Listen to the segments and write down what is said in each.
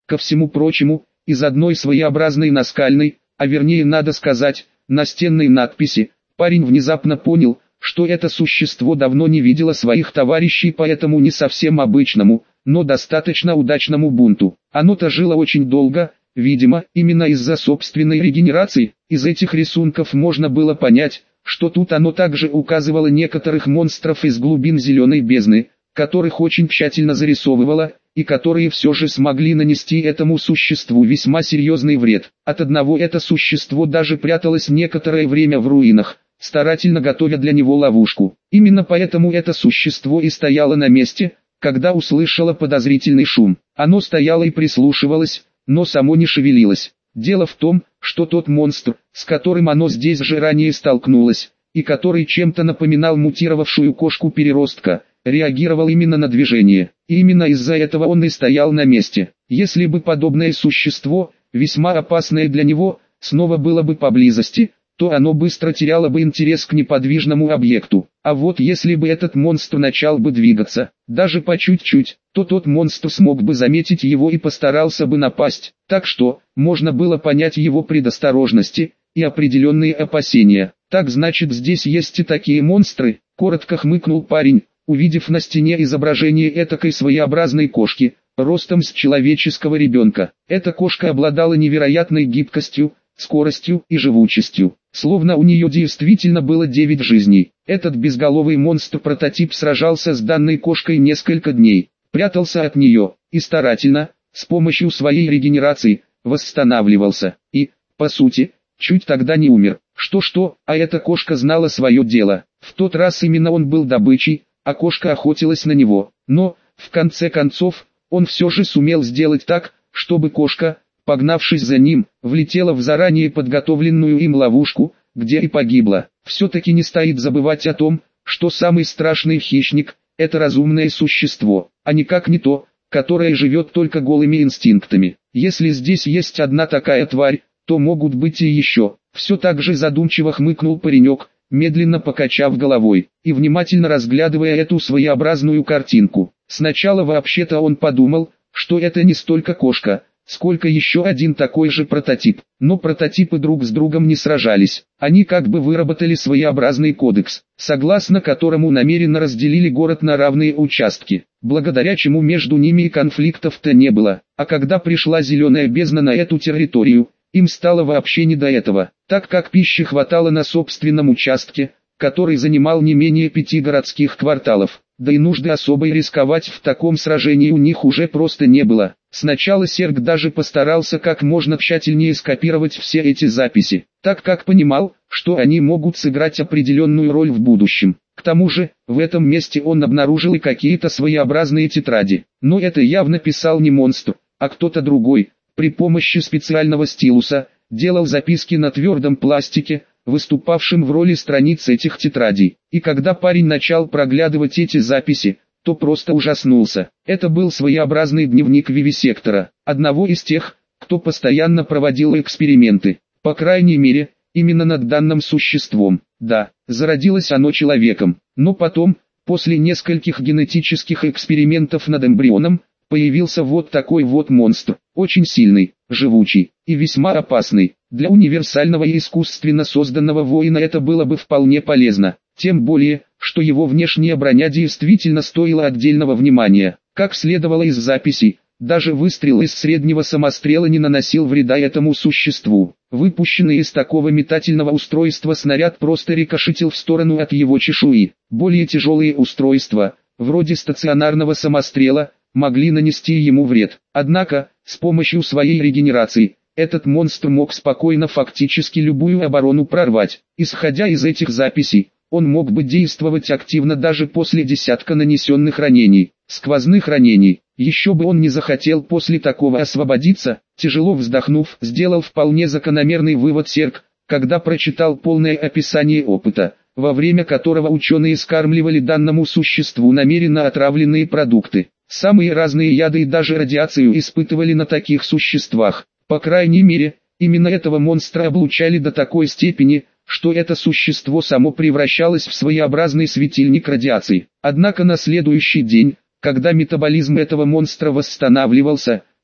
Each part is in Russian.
Ко всему прочему, из одной своеобразной наскальной, а вернее надо сказать, настенной надписи, парень внезапно понял, что это существо давно не видело своих товарищей по этому не совсем обычному, но достаточно удачному бунту. Оно-то жило очень долго, видимо, именно из-за собственной регенерации. Из этих рисунков можно было понять, что тут оно также указывало некоторых монстров из глубин зеленой бездны, которых очень тщательно зарисовывало, и которые все же смогли нанести этому существу весьма серьезный вред. От одного это существо даже пряталось некоторое время в руинах, старательно готовя для него ловушку. Именно поэтому это существо и стояло на месте, когда услышало подозрительный шум. Оно стояло и прислушивалось, но само не шевелилось. Дело в том, что тот монстр, с которым оно здесь же ранее столкнулось, и который чем-то напоминал мутировавшую кошку-переростка, реагировал именно на движение. И именно из-за этого он и стоял на месте. Если бы подобное существо, весьма опасное для него, снова было бы поблизости, то оно быстро теряло бы интерес к неподвижному объекту. А вот если бы этот монстр начал бы двигаться, даже по чуть-чуть, то тот монстр смог бы заметить его и постарался бы напасть. Так что, можно было понять его предосторожности и определенные опасения. Так значит, здесь есть и такие монстры, коротко хмыкнул парень, увидев на стене изображение этакой своеобразной кошки, ростом с человеческого ребенка. Эта кошка обладала невероятной гибкостью, скоростью и живучестью, словно у нее действительно было 9 жизней. Этот безголовый монстр-прототип сражался с данной кошкой несколько дней, прятался от нее, и старательно, с помощью своей регенерации, восстанавливался, и, по сути, чуть тогда не умер. Что-что, а эта кошка знала свое дело. В тот раз именно он был добычей, а кошка охотилась на него. Но, в конце концов, он все же сумел сделать так, чтобы кошка, погнавшись за ним, влетела в заранее подготовленную им ловушку, где и погибла. Все-таки не стоит забывать о том, что самый страшный хищник – это разумное существо, а никак не то, которое живет только голыми инстинктами. Если здесь есть одна такая тварь, то могут быть и еще. Все так же задумчиво хмыкнул паренек, медленно покачав головой, и внимательно разглядывая эту своеобразную картинку. Сначала вообще-то он подумал, что это не столько кошка, сколько еще один такой же прототип. Но прототипы друг с другом не сражались. Они как бы выработали своеобразный кодекс, согласно которому намеренно разделили город на равные участки, благодаря чему между ними и конфликтов-то не было. А когда пришла зеленая бездна на эту территорию, им стало вообще не до этого, так как пищи хватало на собственном участке, который занимал не менее 5 городских кварталов. Да и нужды особой рисковать в таком сражении у них уже просто не было. Сначала Серг даже постарался как можно тщательнее скопировать все эти записи, так как понимал, что они могут сыграть определенную роль в будущем. К тому же, в этом месте он обнаружил и какие-то своеобразные тетради. Но это явно писал не монстр, а кто-то другой. При помощи специального стилуса делал записки на твердом пластике, выступавшим в роли страниц этих тетрадей. И когда парень начал проглядывать эти записи, то просто ужаснулся. Это был своеобразный дневник вивисектора, одного из тех, кто постоянно проводил эксперименты. По крайней мере, именно над данным существом. Да, зародилось оно человеком, но потом, после нескольких генетических экспериментов над эмбрионом, появился вот такой вот монстр, очень сильный, живучий и весьма опасный. Для универсального и искусственно созданного воина это было бы вполне полезно, тем более, что его внешняя броня действительно стоила отдельного внимания. Как следовало из записей, даже выстрел из среднего самострела не наносил вреда этому существу. Выпущенный из такого метательного устройства снаряд просто рикошетил в сторону от его чешуи. Более тяжелые устройства, вроде стационарного самострела, могли нанести ему вред. Однако, с помощью своей регенерации, этот монстр мог спокойно фактически любую оборону прорвать. Исходя из этих записей, он мог бы действовать активно даже после десятка нанесенных ранений, сквозных ранений. Еще бы он не захотел после такого освободиться. Тяжело вздохнув, сделал вполне закономерный вывод Серг, когда прочитал полное описание опыта, во время которого ученые скармливали данному существу намеренно отравленные продукты. Самые разные яды и даже радиацию испытывали на таких существах. По крайней мере, именно этого монстра облучали до такой степени, что это существо само превращалось в своеобразный светильник радиации. Однако на следующий день, когда метаболизм этого монстра восстанавливался,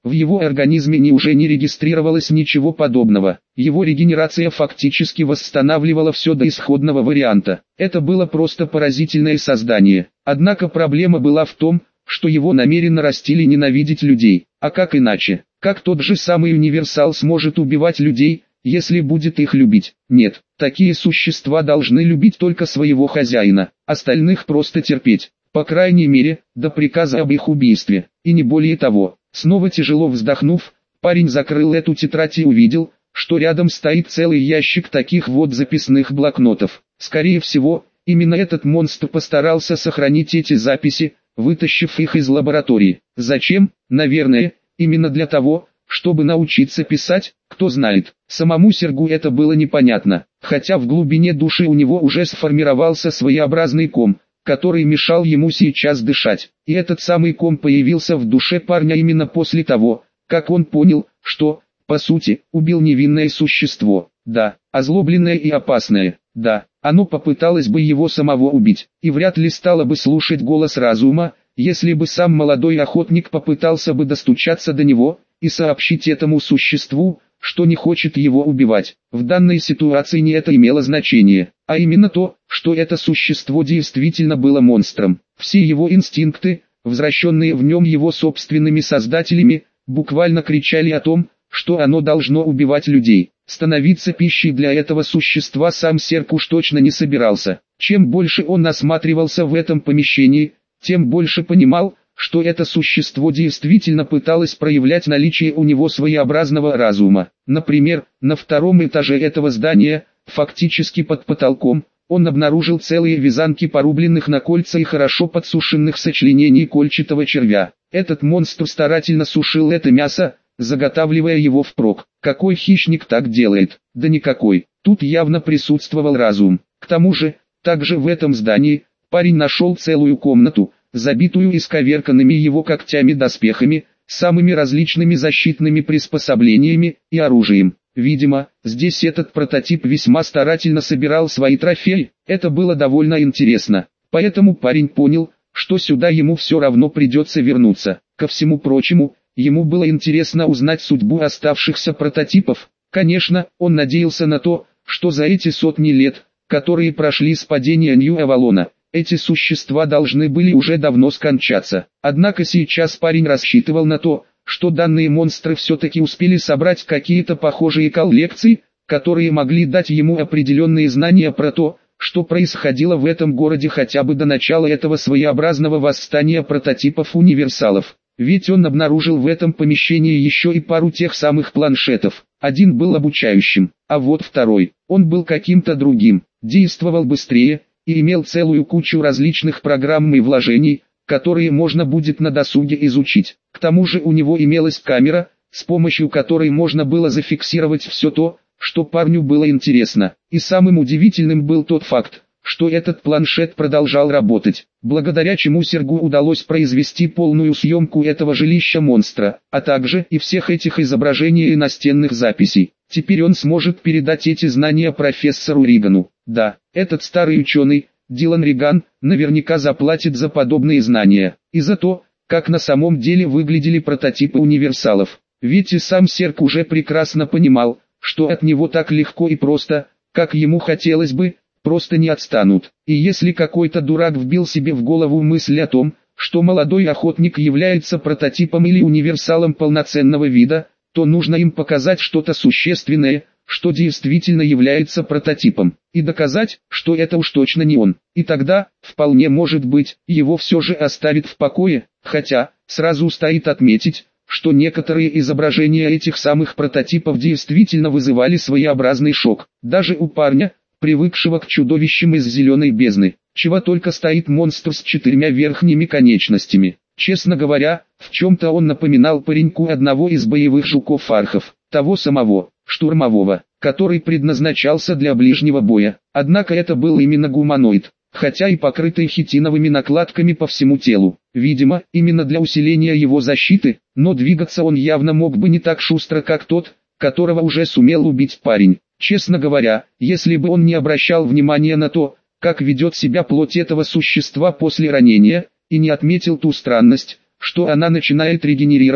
В его организме уже не регистрировалось ничего подобного. Его регенерация фактически восстанавливала все до исходного варианта. Это было просто поразительное создание. Однако проблема была в том, что его намеренно растили ненавидеть людей. А как иначе? Как тот же самый универсал сможет убивать людей, если будет их любить? Нет, такие существа должны любить только своего хозяина, остальных просто терпеть. По крайней мере, до приказа об их убийстве, и не более того. Снова тяжело вздохнув, парень закрыл эту тетрадь и увидел, что рядом стоит целый ящик таких вот записных блокнотов. Скорее всего, именно этот монстр постарался сохранить эти записи, вытащив их из лаборатории. Зачем? Наверное, именно для того, чтобы научиться писать, кто знает. Самому Сергу это было непонятно, хотя в глубине души у него уже сформировался своеобразный ком, который мешал ему сейчас дышать. И этот самый ком появился в душе парня именно после того, как он понял, что, по сути, убил невинное существо. Да, озлобленное и опасное. Да, оно попыталось бы его самого убить, и вряд ли стало бы слушать голос разума, если бы сам молодой охотник попытался бы достучаться до него и сообщить этому существу, что не хочет его убивать. В данной ситуации не это имело значения, а именно то, что это существо действительно было монстром. Все его инстинкты, возвращенные в нем его собственными создателями, буквально кричали о том, что оно должно убивать людей. Становиться пищей для этого существа сам Серк уж точно не собирался. Чем больше он осматривался в этом помещении, тем больше понимал, что это существо действительно пыталось проявлять наличие у него своеобразного разума. Например, на втором этаже этого здания, фактически под потолком, он обнаружил целые вязанки порубленных на кольца и хорошо подсушенных сочленений кольчатого червя. Этот монстр старательно сушил это мясо, заготавливая его впрок. Какой хищник так делает? Да никакой. Тут явно присутствовал разум. К тому же, также в этом здании, парень нашел целую комнату, забитую исковерканными его когтями доспехами, самыми различными защитными приспособлениями и оружием. Видимо, здесь этот прототип весьма старательно собирал свои трофеи. Это было довольно интересно. Поэтому парень понял, что сюда ему все равно придется вернуться. Ко всему прочему, ему было интересно узнать судьбу оставшихся прототипов. Конечно, он надеялся на то, что за эти сотни лет, которые прошли с падения Нью-Авалона, эти существа должны были уже давно скончаться. Однако сейчас парень рассчитывал на то, что данные монстры все-таки успели собрать какие-то похожие коллекции, которые могли дать ему определенные знания про то, что происходило в этом городе хотя бы до начала этого своеобразного восстания прототипов-универсалов. Ведь он обнаружил в этом помещении еще и пару тех самых планшетов. Один был обучающим, а вот второй, он был каким-то другим, действовал быстрее и имел целую кучу различных программ и вложений, которые можно будет на досуге изучить. К тому же у него имелась камера, с помощью которой можно было зафиксировать все то, что парню было интересно. И самым удивительным был тот факт, что этот планшет продолжал работать, благодаря чему Сергу удалось произвести полную съемку этого жилища монстра, а также и всех этих изображений и настенных записей. Теперь он сможет передать эти знания профессору Ригану. Да, этот старый ученый, Дилан Риган, наверняка заплатит за подобные знания, и за то, как на самом деле выглядели прототипы универсалов. Ведь и сам Серк уже прекрасно понимал, что от него так легко и просто, как ему хотелось бы, просто не отстанут. И если какой-то дурак вбил себе в голову мысль о том, что молодой охотник является прототипом или универсалом полноценного вида, то нужно им показать что-то существенное, что действительно является прототипом, и доказать, что это уж точно не он. И тогда, вполне может быть, его все же оставят в покое, хотя, сразу стоит отметить, что некоторые изображения этих самых прототипов действительно вызывали своеобразный шок. Даже у парня, привыкшего к чудовищам из зеленой бездны, чего только стоит монстр с 4 верхними конечностями. Честно говоря, в чем-то он напоминал пареньку одного из боевых жуков-архов, того самого, штурмового, который предназначался для ближнего боя. Однако это был именно гуманоид, хотя и покрытый хитиновыми накладками по всему телу. Видимо, именно для усиления его защиты, но двигаться он явно мог бы не так шустро, как тот, которого уже сумел убить парень. Честно говоря, если бы он не обращал внимания на то, как ведет себя плоть этого существа после ранения, и не отметил ту странность, что она начинает регенерировать,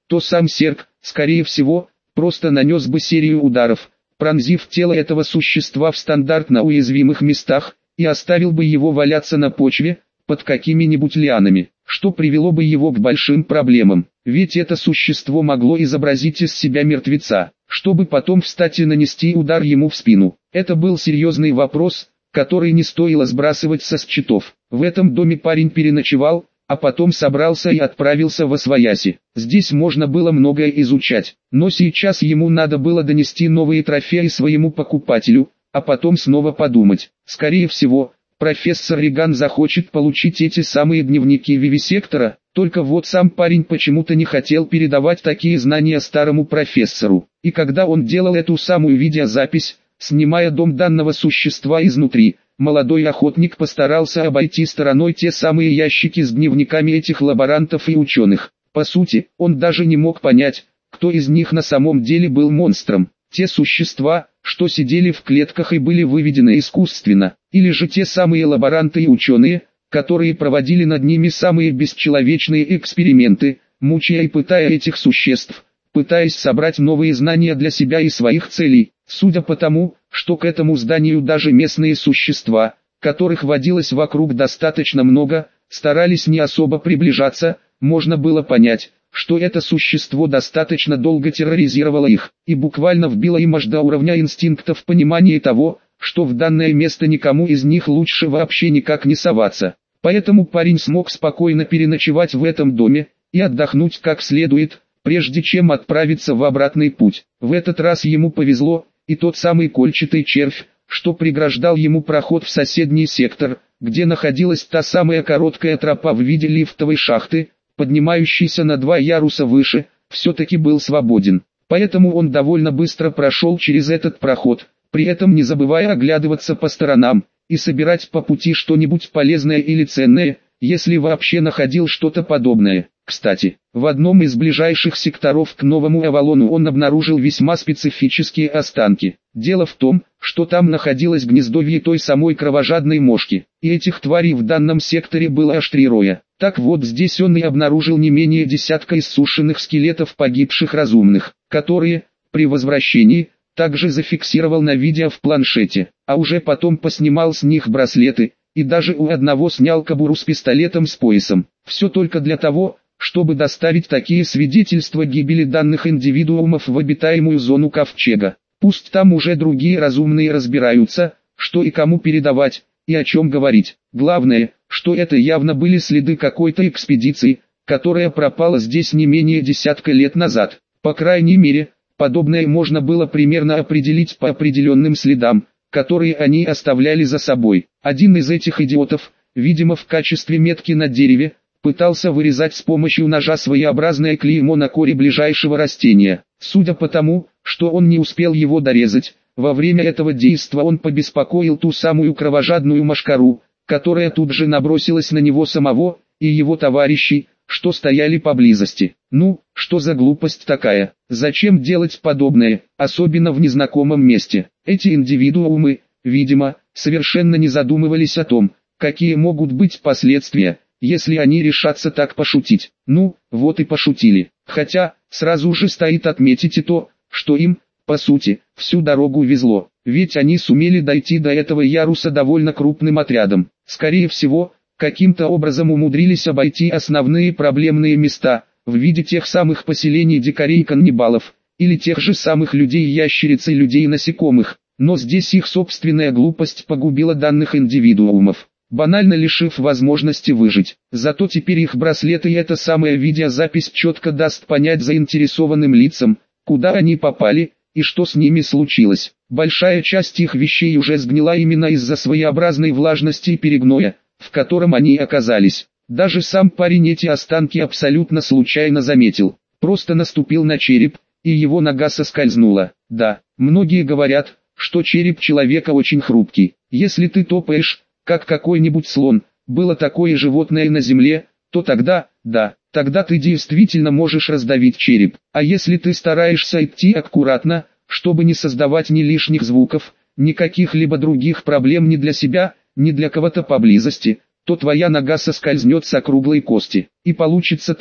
то сам Серк, скорее всего, просто нанес бы серию ударов, пронзив тело этого существа в стандартно уязвимых местах, и оставил бы его валяться на почве, под какими-нибудь лианами, что привело бы его к большим проблемам, ведь это существо могло изобразить из себя мертвеца, чтобы потом встать и нанести удар ему в спину. Это был серьезный вопрос, который не стоило сбрасывать со счетов. В этом доме парень переночевал, а потом собрался и отправился во Освояси. Здесь можно было многое изучать, но сейчас ему надо было донести новые трофеи своему покупателю, а потом снова подумать. Скорее всего, профессор Риган захочет получить эти самые дневники Вивисектора, только вот сам парень почему-то не хотел передавать такие знания старому профессору. И когда он делал эту самую видеозапись, снимая дом данного существа изнутри, молодой охотник постарался обойти стороной те самые ящики с дневниками этих лаборантов и ученых. По сути, он даже не мог понять, кто из них на самом деле был монстром. Те существа, что сидели в клетках и были выведены искусственно, или же те самые лаборанты и ученые, которые проводили над ними самые бесчеловечные эксперименты, мучая и пытая этих существ, пытаясь собрать новые знания для себя и своих целей. Судя по тому, что к этому зданию даже местные существа, которых водилось вокруг достаточно много, старались не особо приближаться, можно было понять, что это существо достаточно долго терроризировало их, и буквально вбило им аж до уровня инстинктов понимания того, что в данное место никому из них лучше вообще никак не соваться. Поэтому парень смог спокойно переночевать в этом доме, и отдохнуть как следует, прежде чем отправиться в обратный путь. В этот раз ему повезло, и тот самый кольчатый червь, что преграждал ему проход в соседний сектор, где находилась та самая короткая тропа в виде лифтовой шахты, поднимающийся на 2 яруса выше, все-таки был свободен. Поэтому он довольно быстро прошел через этот проход, при этом не забывая оглядываться по сторонам, и собирать по пути что-нибудь полезное или ценное, если вообще находил что-то подобное. Кстати, в одном из ближайших секторов к Новому Авалону он обнаружил весьма специфические останки. Дело в том, что там находилось гнездовье той самой кровожадной мошки, и этих тварей в данном секторе было аж 3 роя. Так вот здесь он и обнаружил не менее десятка иссушенных скелетов погибших разумных, которые, при возвращении, также зафиксировал на видео в планшете, а уже потом поснимал с них браслеты, и даже у одного снял кобуру с пистолетом с поясом. Все только для того, чтобы доставить такие свидетельства гибели данных индивидуумов в обитаемую зону Ковчега. Пусть там уже другие разумные разбираются, что и кому передавать, и о чем говорить. Главное, что это явно были следы какой-то экспедиции, которая пропала здесь не менее десятка лет назад. По крайней мере, подобное можно было примерно определить по определенным следам, которые они оставляли за собой. Один из этих идиотов, видимо в качестве метки на дереве, пытался вырезать с помощью ножа своеобразное клеймо на коре ближайшего растения. Судя по тому, что он не успел его дорезать, во время этого действа он побеспокоил ту самую кровожадную мошкару, которая тут же набросилась на него самого и его товарищей, что стояли поблизости. Ну, что за глупость такая? Зачем делать подобное, особенно в незнакомом месте? Эти индивидуумы, видимо, совершенно не задумывались о том, какие могут быть последствия, если они решатся так пошутить. Ну, вот и пошутили. Хотя, сразу же стоит отметить и то, что им, по сути, всю дорогу везло. Ведь они сумели дойти до этого яруса довольно крупным отрядом. Скорее всего, каким-то образом умудрились обойти основные проблемные места, в виде тех самых поселений дикарей-каннибалов, или тех же самых людей-ящериц и людей-насекомых. Но здесь их собственная глупость погубила данных индивидуумов, банально лишив возможности выжить. Зато теперь их браслеты и эта самая видеозапись четко даст понять заинтересованным лицам, куда они попали, и что с ними случилось. Большая часть их вещей уже сгнила именно из-за своеобразной влажности и перегноя, в котором они оказались. Даже сам парень эти останки абсолютно случайно заметил. Просто наступил на череп, и его нога соскользнула. Да, многие говорят, что череп человека очень хрупкий. Если ты топаешь, как какой-нибудь слон, было такое животное на земле, то тогда, да, тогда ты действительно можешь раздавить череп. А если ты стараешься идти аккуратно, чтобы не создавать ни лишних звуков, ни каких-либо других проблем ни для себя, ни для кого-то поблизости, то твоя нога соскользнет с округлой кости. И получится так,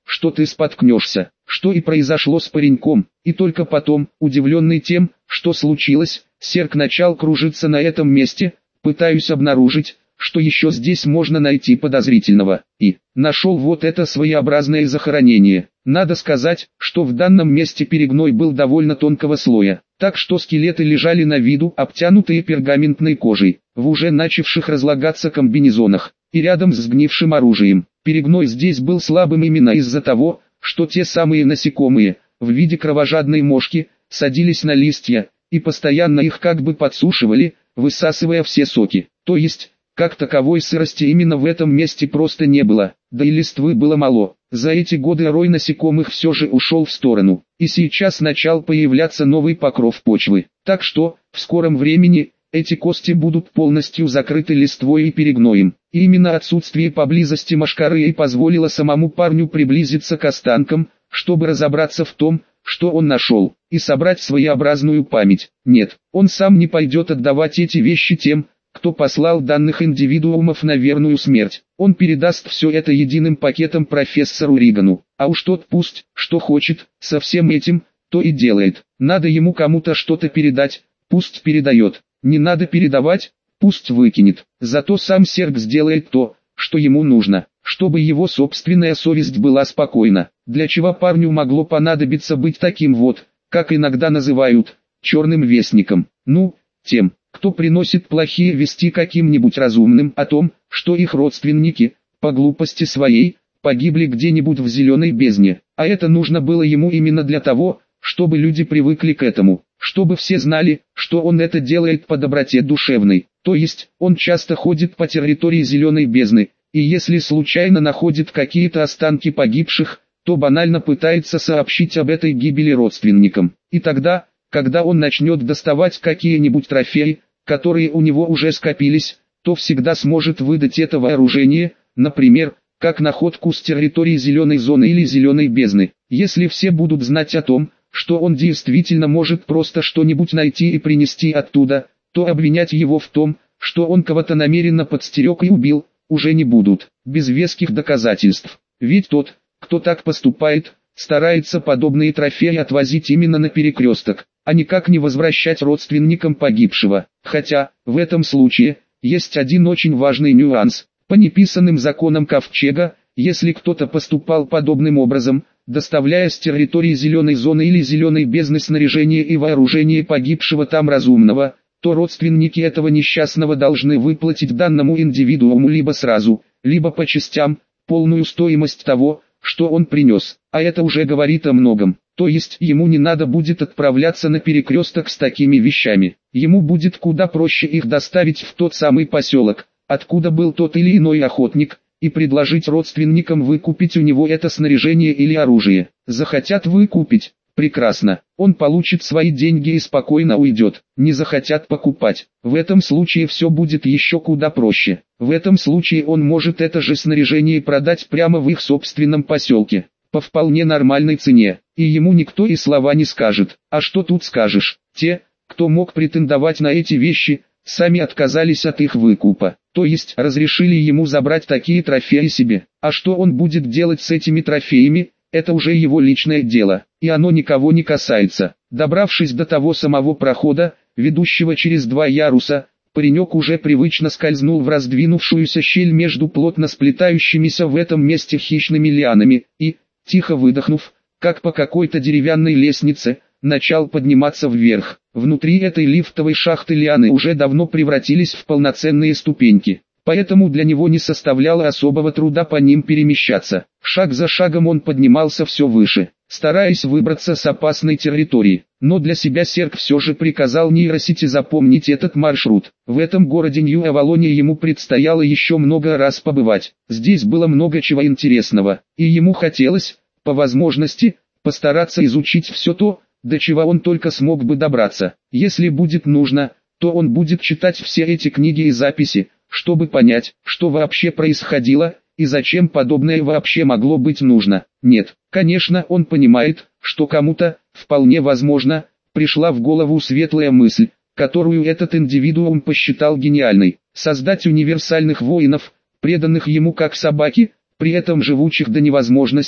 что ты споткнешься, что и произошло с пареньком, и только потом, удивленный тем, что случилось, Серк начал кружиться на этом месте, пытаясь обнаружить, что еще здесь можно найти подозрительного, и нашел вот это своеобразное захоронение. Надо сказать, что в данном месте перегной был довольно тонкого слоя, так что скелеты лежали на виду, обтянутые пергаментной кожей, в уже начавших разлагаться комбинезонах, и рядом с сгнившим оружием. Перегной здесь был слабым именно из-за того, что те самые насекомые, в виде кровожадной мошки, садились на листья, и постоянно их как бы подсушивали, высасывая все соки, то есть, как таковой сырости именно в этом месте просто не было, да и листвы было мало. За эти годы рой насекомых все же ушел в сторону, и сейчас начал появляться новый покров почвы. Так что, в скором времени, эти кости будут полностью закрыты листвой и перегноем. И именно отсутствие поблизости мошкары и позволило самому парню приблизиться к останкам, чтобы разобраться в том, что он нашел, и собрать своеобразную память. Нет, он сам не пойдет отдавать эти вещи тем, кто послал данных индивидуумов на верную смерть. Он передаст все это единым пакетом профессору Ригану, а уж тот пусть, что хочет, со всем этим, то и делает. Надо ему кому-то что-то передать, пусть передает. Не надо передавать, пусть выкинет. Зато сам Серк сделает то, что ему нужно, чтобы его собственная совесть была спокойна. Для чего парню могло понадобиться быть таким вот, как иногда называют, черным вестником? Ну, тем, кто приносит плохие вести каким-нибудь разумным о том, что их родственники, по глупости своей, погибли где-нибудь в зеленой бездне. А это нужно было ему именно для того, чтобы люди привыкли к этому, чтобы все знали, что он это делает по доброте душевной. То есть, он часто ходит по территории зеленой бездны, и если случайно находит какие-то останки погибших, то банально пытается сообщить об этой гибели родственникам. И тогда, когда он начнет доставать какие-нибудь трофеи, которые у него уже скопились, то всегда сможет выдать это вооружение, например, как находку с территории зеленой зоны или зеленой бездны. Если все будут знать о том, что он действительно может просто что-нибудь найти и принести оттуда, то обвинять его в том, что он кого-то намеренно подстерег и убил, уже не будут, без веских доказательств. Ведь тот, кто так поступает, старается подобные трофеи отвозить именно на перекресток, а никак не возвращать родственникам погибшего. Хотя, в этом случае, есть один очень важный нюанс. По неписанным законам Ковчега, если кто-то поступал подобным образом, доставляя с территории зеленой зоны или зеленой бездны снаряжение и вооружение погибшего там разумного, то родственники этого несчастного должны выплатить данному индивидууму либо сразу, либо по частям, полную стоимость того, что он принес. А это уже говорит о многом. То есть ему не надо будет отправляться на перекресток с такими вещами. Ему будет куда проще их доставить в тот самый поселок, откуда был тот или иной охотник, и предложить родственникам выкупить у него это снаряжение или оружие. Захотят выкупить? Прекрасно. Он получит свои деньги и спокойно уйдет. Не захотят покупать. В этом случае все будет еще куда проще. В этом случае он может это же снаряжение продать прямо в их собственном поселке, по вполне нормальной цене, и ему никто и слова не скажет. А что тут скажешь? Те, кто мог претендовать на эти вещи, сами отказались от их выкупа, то есть разрешили ему забрать такие трофеи себе. А что он будет делать с этими трофеями, это уже его личное дело, и оно никого не касается. Добравшись до того самого прохода, ведущего через 2 яруса, паренек уже привычно скользнул в раздвинувшуюся щель между плотно сплетающимися в этом месте хищными лианами, и, тихо выдохнув, как по какой-то деревянной лестнице, начал подниматься вверх. Внутри этой лифтовой шахты лианы уже давно превратились в полноценные ступеньки, поэтому для него не составляло особого труда по ним перемещаться. Шаг за шагом он поднимался все выше, стараясь выбраться с опасной территории. Но для себя Серк все же приказал нейросети запомнить этот маршрут. В этом городе Нью-Авалоне ему предстояло еще много раз побывать. Здесь было много чего интересного, и ему хотелось, по возможности, постараться изучить все то, до чего он только смог бы добраться. Если будет нужно, то он будет читать все эти книги и записи, чтобы понять, что вообще происходило, и зачем подобное вообще могло быть нужно. Нет, конечно, он понимает, что кому-то, вполне возможно, пришла в голову светлая мысль, которую этот индивидуум посчитал гениальной: создать универсальных воинов, преданных ему как собаки, при этом живучих до невозможности,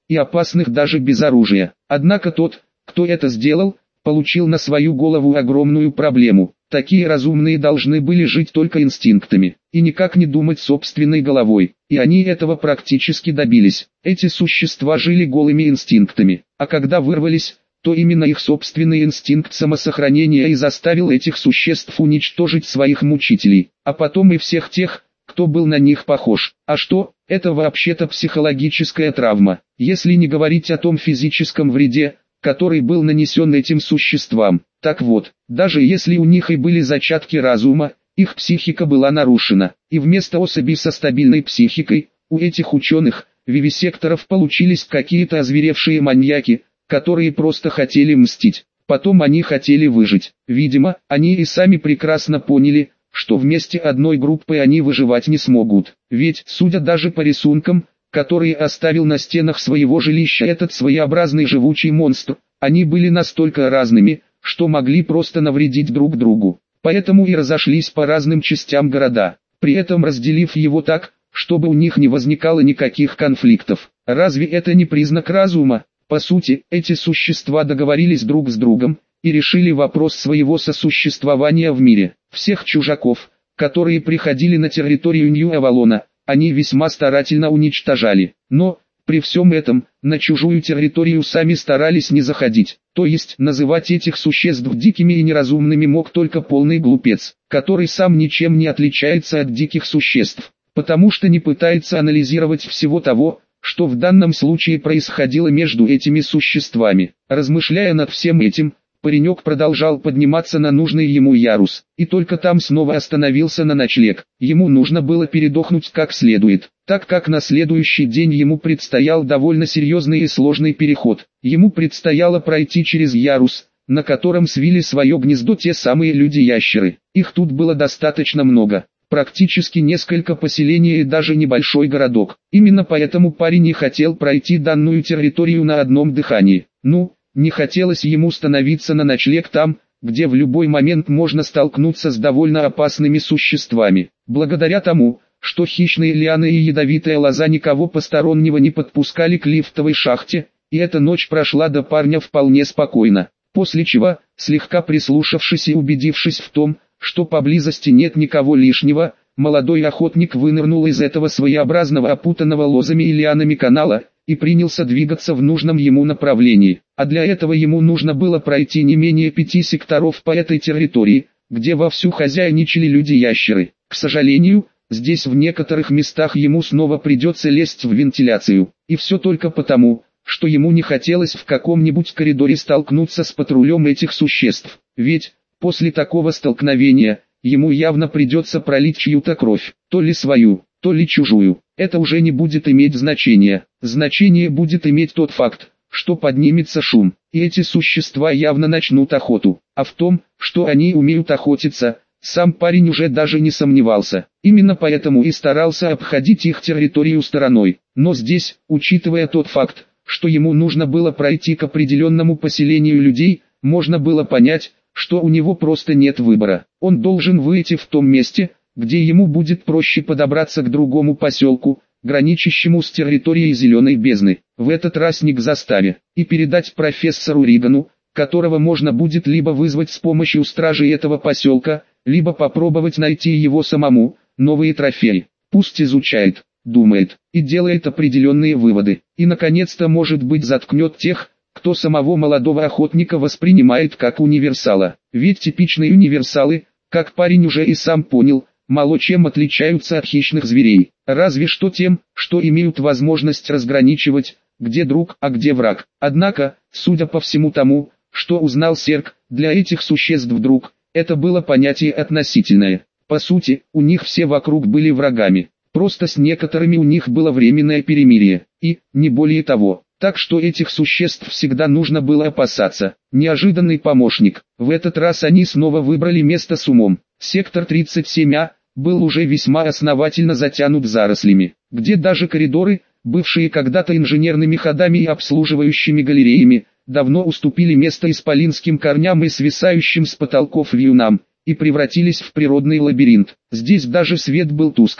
и опасных даже без оружия. Однако тот, кто это сделал, получил на свою голову огромную проблему. Такие разумные должны были жить только инстинктами, и никак не думать собственной головой. И они этого практически добились. Эти существа жили голыми инстинктами, а когда вырвались, то именно их собственный инстинкт самосохранения и заставил этих существ уничтожить своих мучителей, а потом и всех тех, кто был на них похож. А что? Это вообще-то психологическая травма, если не говорить о том физическом вреде, который был нанесен этим существам. Так вот, даже если у них и были зачатки разума, их психика была нарушена, и вместо особей со стабильной психикой, у этих ученых, вивисекторов, получились какие-то озверевшие маньяки, которые просто хотели мстить. Потом они хотели выжить. Видимо, они и сами прекрасно поняли, что вместе одной группой они выживать не смогут. Ведь, судя даже по рисункам, которые оставил на стенах своего жилища этот своеобразный живучий монстр, они были настолько разными, что могли просто навредить друг другу. Поэтому и разошлись по разным частям города, при этом разделив его так, чтобы у них не возникало никаких конфликтов. Разве это не признак разума? По сути, эти существа договорились друг с другом и решили вопрос своего сосуществования в мире. Всех чужаков, которые приходили на территорию Нью-Авалона, они весьма старательно уничтожали. Но, при всем этом, на чужую территорию сами старались не заходить. То есть, называть этих существ дикими и неразумными мог только полный глупец, который сам ничем не отличается от диких существ, потому что не пытается анализировать всего того, что в данном случае происходило между этими существами. Размышляя над всем этим, паренек продолжал подниматься на нужный ему ярус, и только там снова остановился на ночлег. Ему нужно было передохнуть как следует, так как на следующий день ему предстоял довольно серьезный и сложный переход. Ему предстояло пройти через ярус, на котором свили свое гнездо те самые люди-ящеры. Их тут было достаточно много. Практически несколько поселений и даже небольшой городок. Именно поэтому парень не хотел пройти данную территорию на одном дыхании. Не хотелось ему становиться на ночлег там, где в любой момент можно столкнуться с довольно опасными существами. Благодаря тому, что хищные лианы и ядовитая лоза никого постороннего не подпускали к лифтовой шахте, и эта ночь прошла до парня вполне спокойно. После чего, слегка прислушавшись и убедившись в том, что поблизости нет никого лишнего, молодой охотник вынырнул из этого своеобразного опутанного лозами и лианами канала, и принялся двигаться в нужном ему направлении. А для этого ему нужно было пройти не менее 5 секторов по этой территории, где вовсю хозяйничали люди-ящеры. К сожалению, здесь в некоторых местах ему снова придется лезть в вентиляцию. И все только потому, что ему не хотелось в каком-нибудь коридоре столкнуться с патрулем этих существ. Ведь, после такого столкновения, ему явно придется пролить чью-то кровь, то ли свою, то ли чужую. Это уже не будет иметь значения. Значение будет иметь тот факт, что поднимется шум, и эти существа явно начнут охоту. А в том, что они умеют охотиться, сам парень уже даже не сомневался. Именно поэтому и старался обходить их территорию стороной. Но здесь, учитывая тот факт, что ему нужно было пройти к определенному поселению людей, можно было понять, что у него просто нет выбора. Он должен выйти в том месте, где ему будет проще подобраться к другому поселку, граничащему с территорией Зеленой бездны, в этот раз не к заставе, и передать профессору Ригану, которого можно будет либо вызвать с помощью стражи этого поселка, либо попробовать найти его самому, новые трофеи. Пусть изучает, думает, и делает определенные выводы, и наконец-то может быть заткнет тех, кто самого молодого охотника воспринимает как универсала. Ведь типичные универсалы, как парень уже и сам понял, мало чем отличаются от хищных зверей, разве что тем, что имеют возможность разграничивать, где друг, а где враг. Однако, судя по всему тому, что узнал Серк, для этих существ друг, это было понятие относительное. По сути, у них все вокруг были врагами, просто с некоторыми у них было временное перемирие, и, не более того. Так что этих существ всегда нужно было опасаться. Неожиданный помощник. В этот раз они снова выбрали место с умом. Сектор 37А был уже весьма основательно затянут зарослями, где даже коридоры, бывшие когда-то инженерными ходами и обслуживающими галереями, давно уступили место исполинским корням и свисающим с потолков вьюнам, и превратились в природный лабиринт. Здесь даже свет был тусклым,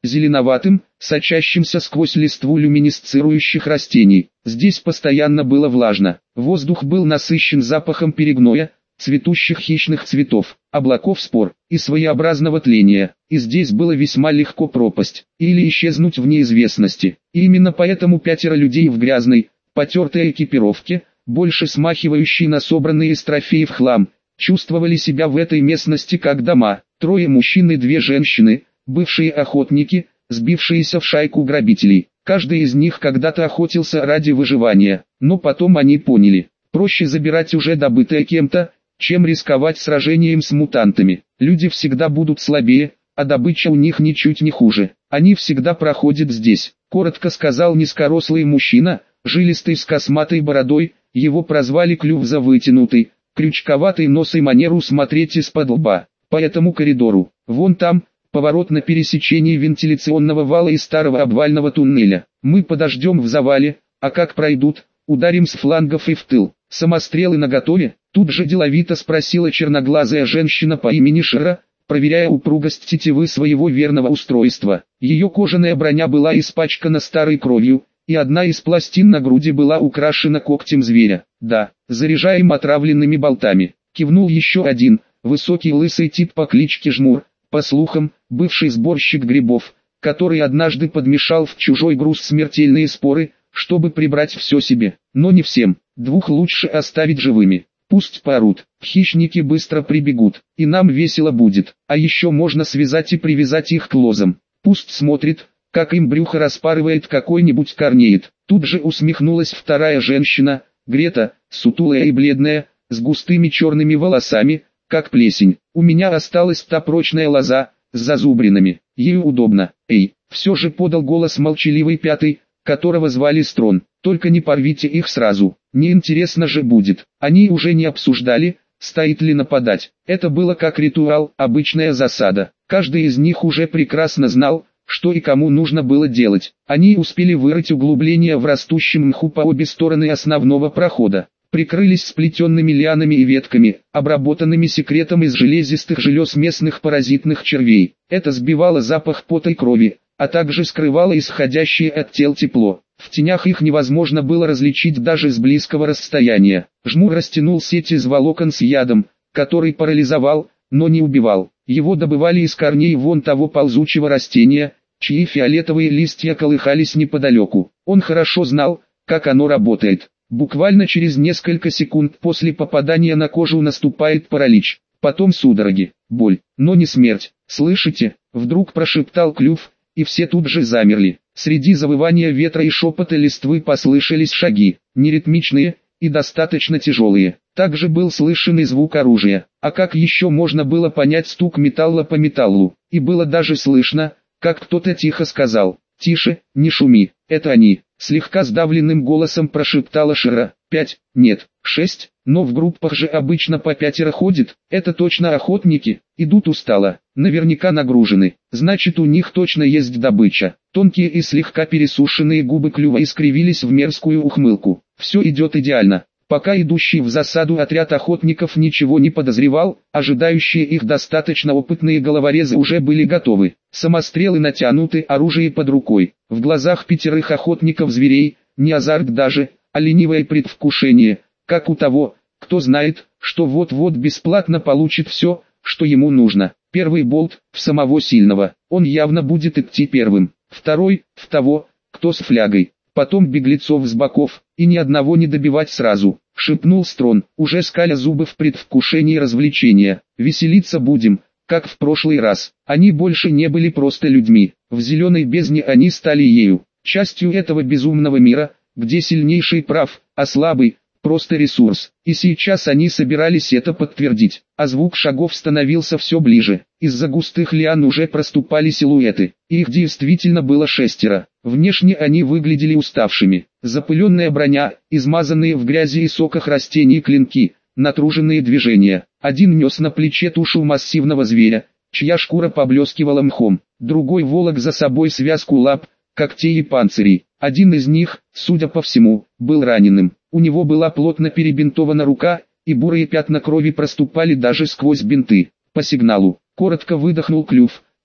зеленоватым, сочащимся сквозь листву люминесцирующих растений. Здесь постоянно было влажно. Воздух был насыщен запахом перегноя, цветущих хищных цветов, облаков спор и своеобразного тления. И здесь было весьма легко пропасть или исчезнуть в неизвестности. И именно поэтому 5 людей в грязной, потертой экипировке, больше смахивающей на собранные из трофеев хлам, чувствовали себя в этой местности как дома. 3 мужчин и 2 женщины, бывшие охотники, сбившиеся в шайку грабителей. Каждый из них когда-то охотился ради выживания, но потом они поняли, проще забирать уже добытое кем-то, чем рисковать сражением с мутантами. Люди всегда будут слабее, а добыча у них ничуть не хуже. Они всегда проходят здесь, коротко сказал низкорослый мужчина, жилистый с косматой бородой, его прозвали Клюв за вытянутый, крючковатый нос и манеру смотреть из-под лба. По этому коридору, вон там, поворот на пересечении вентиляционного вала и старого обвального туннеля. Мы подождем в завале, а как пройдут, ударим с флангов и в тыл. Самострелы наготове? Тут же деловито спросила черноглазая женщина по имени Шира, проверяя упругость тетивы своего верного устройства. Ее кожаная броня была испачкана старой кровью, и одна из пластин на груди была украшена когтем зверя. Да, заряжаем отравленными болтами. Кивнул еще один, высокий лысый тип по кличке Жмур, по слухам, бывший сборщик грибов, который однажды подмешал в чужой груз смертельные споры, чтобы прибрать все себе. Но не всем, 2 лучше оставить живыми. Пусть поорут, хищники быстро прибегут, и нам весело будет. А еще можно связать и привязать их к лозам. Пусть смотрит, как им брюхо распарывает какой-нибудь корнеет. Тут же усмехнулась вторая женщина, Грета, сутулая и бледная, с густыми черными волосами, как плесень. У меня осталась та прочная лоза, с зазубринами. Ею удобно. Эй, все же подал голос молчаливый 5, которого звали Строн. Только не порвите их сразу, неинтересно же будет. Они уже не обсуждали, стоит ли нападать. Это было как ритуал, обычная засада. Каждый из них уже прекрасно знал, что и кому нужно было делать. Они успели вырыть углубление в растущем мху по обе стороны основного прохода. Прикрылись сплетенными лианами и ветками, обработанными секретом из железистых желез местных паразитных червей. Это сбивало запах пота и крови, а также скрывало исходящее от тел тепло. В тенях их невозможно было различить даже с близкого расстояния. Жмур растянул сеть из волокон с ядом, который парализовал, но не убивал. Его добывали из корней вон того ползучего растения, чьи фиолетовые листья колыхались неподалеку. Он хорошо знал, как оно работает. Буквально через несколько секунд после попадания на кожу наступает паралич, потом судороги, боль, но не смерть. «Слышите?» — вдруг прошептал Клюв, и все тут же замерли. Среди завывания ветра и шепота листвы послышались шаги, неритмичные и достаточно тяжелые. Также был слышен и звук оружия. А как еще можно было понять стук металла по металлу? И было даже слышно, как кто-то тихо сказал: «Тише, не шуми, это они». Слегка сдавленным голосом прошептала Шира. 5, нет, 6, но в группах же обычно по 5 ходит. Это точно охотники, идут устало, наверняка нагружены. Значит, у них точно есть добыча. Тонкие и слегка пересушенные губы Клюва искривились в мерзкую ухмылку. Все идет идеально. Пока идущий в засаду отряд охотников ничего не подозревал, ожидающие их достаточно опытные головорезы уже были готовы. Самострелы натянуты, оружие под рукой. В глазах 5 охотников зверей, не азарт даже, а ленивое предвкушение, как у того, кто знает, что вот-вот бесплатно получит все, что ему нужно. Первый болт в самого сильного, он явно будет идти первым. Второй в того, кто с флягой. Потом беглецов с боков, и ни одного не добивать сразу, шепнул Строн, уже скаля зубы в предвкушении развлечения. Веселиться будем, как в прошлый раз. Они больше не были просто людьми, в зеленой бездне они стали ею, частью этого безумного мира, где сильнейший прав, а слабый — просто ресурс. И сейчас они собирались это подтвердить, а звук шагов становился все ближе. Из-за густых лиан уже проступали силуэты, и их действительно было 6. Внешне они выглядели уставшими. Запыленная броня, измазанные в грязи и соках растений клинки, натруженные движения. Один нес на плече тушу массивного зверя, чья шкура поблескивала мхом. Другой волок за собой связку лап, когтей и панцирей. Один из них, судя по всему, был раненым. У него была плотно перебинтована рука, и бурые пятна крови проступали даже сквозь бинты. По сигналу, коротко выдохнул Клюв,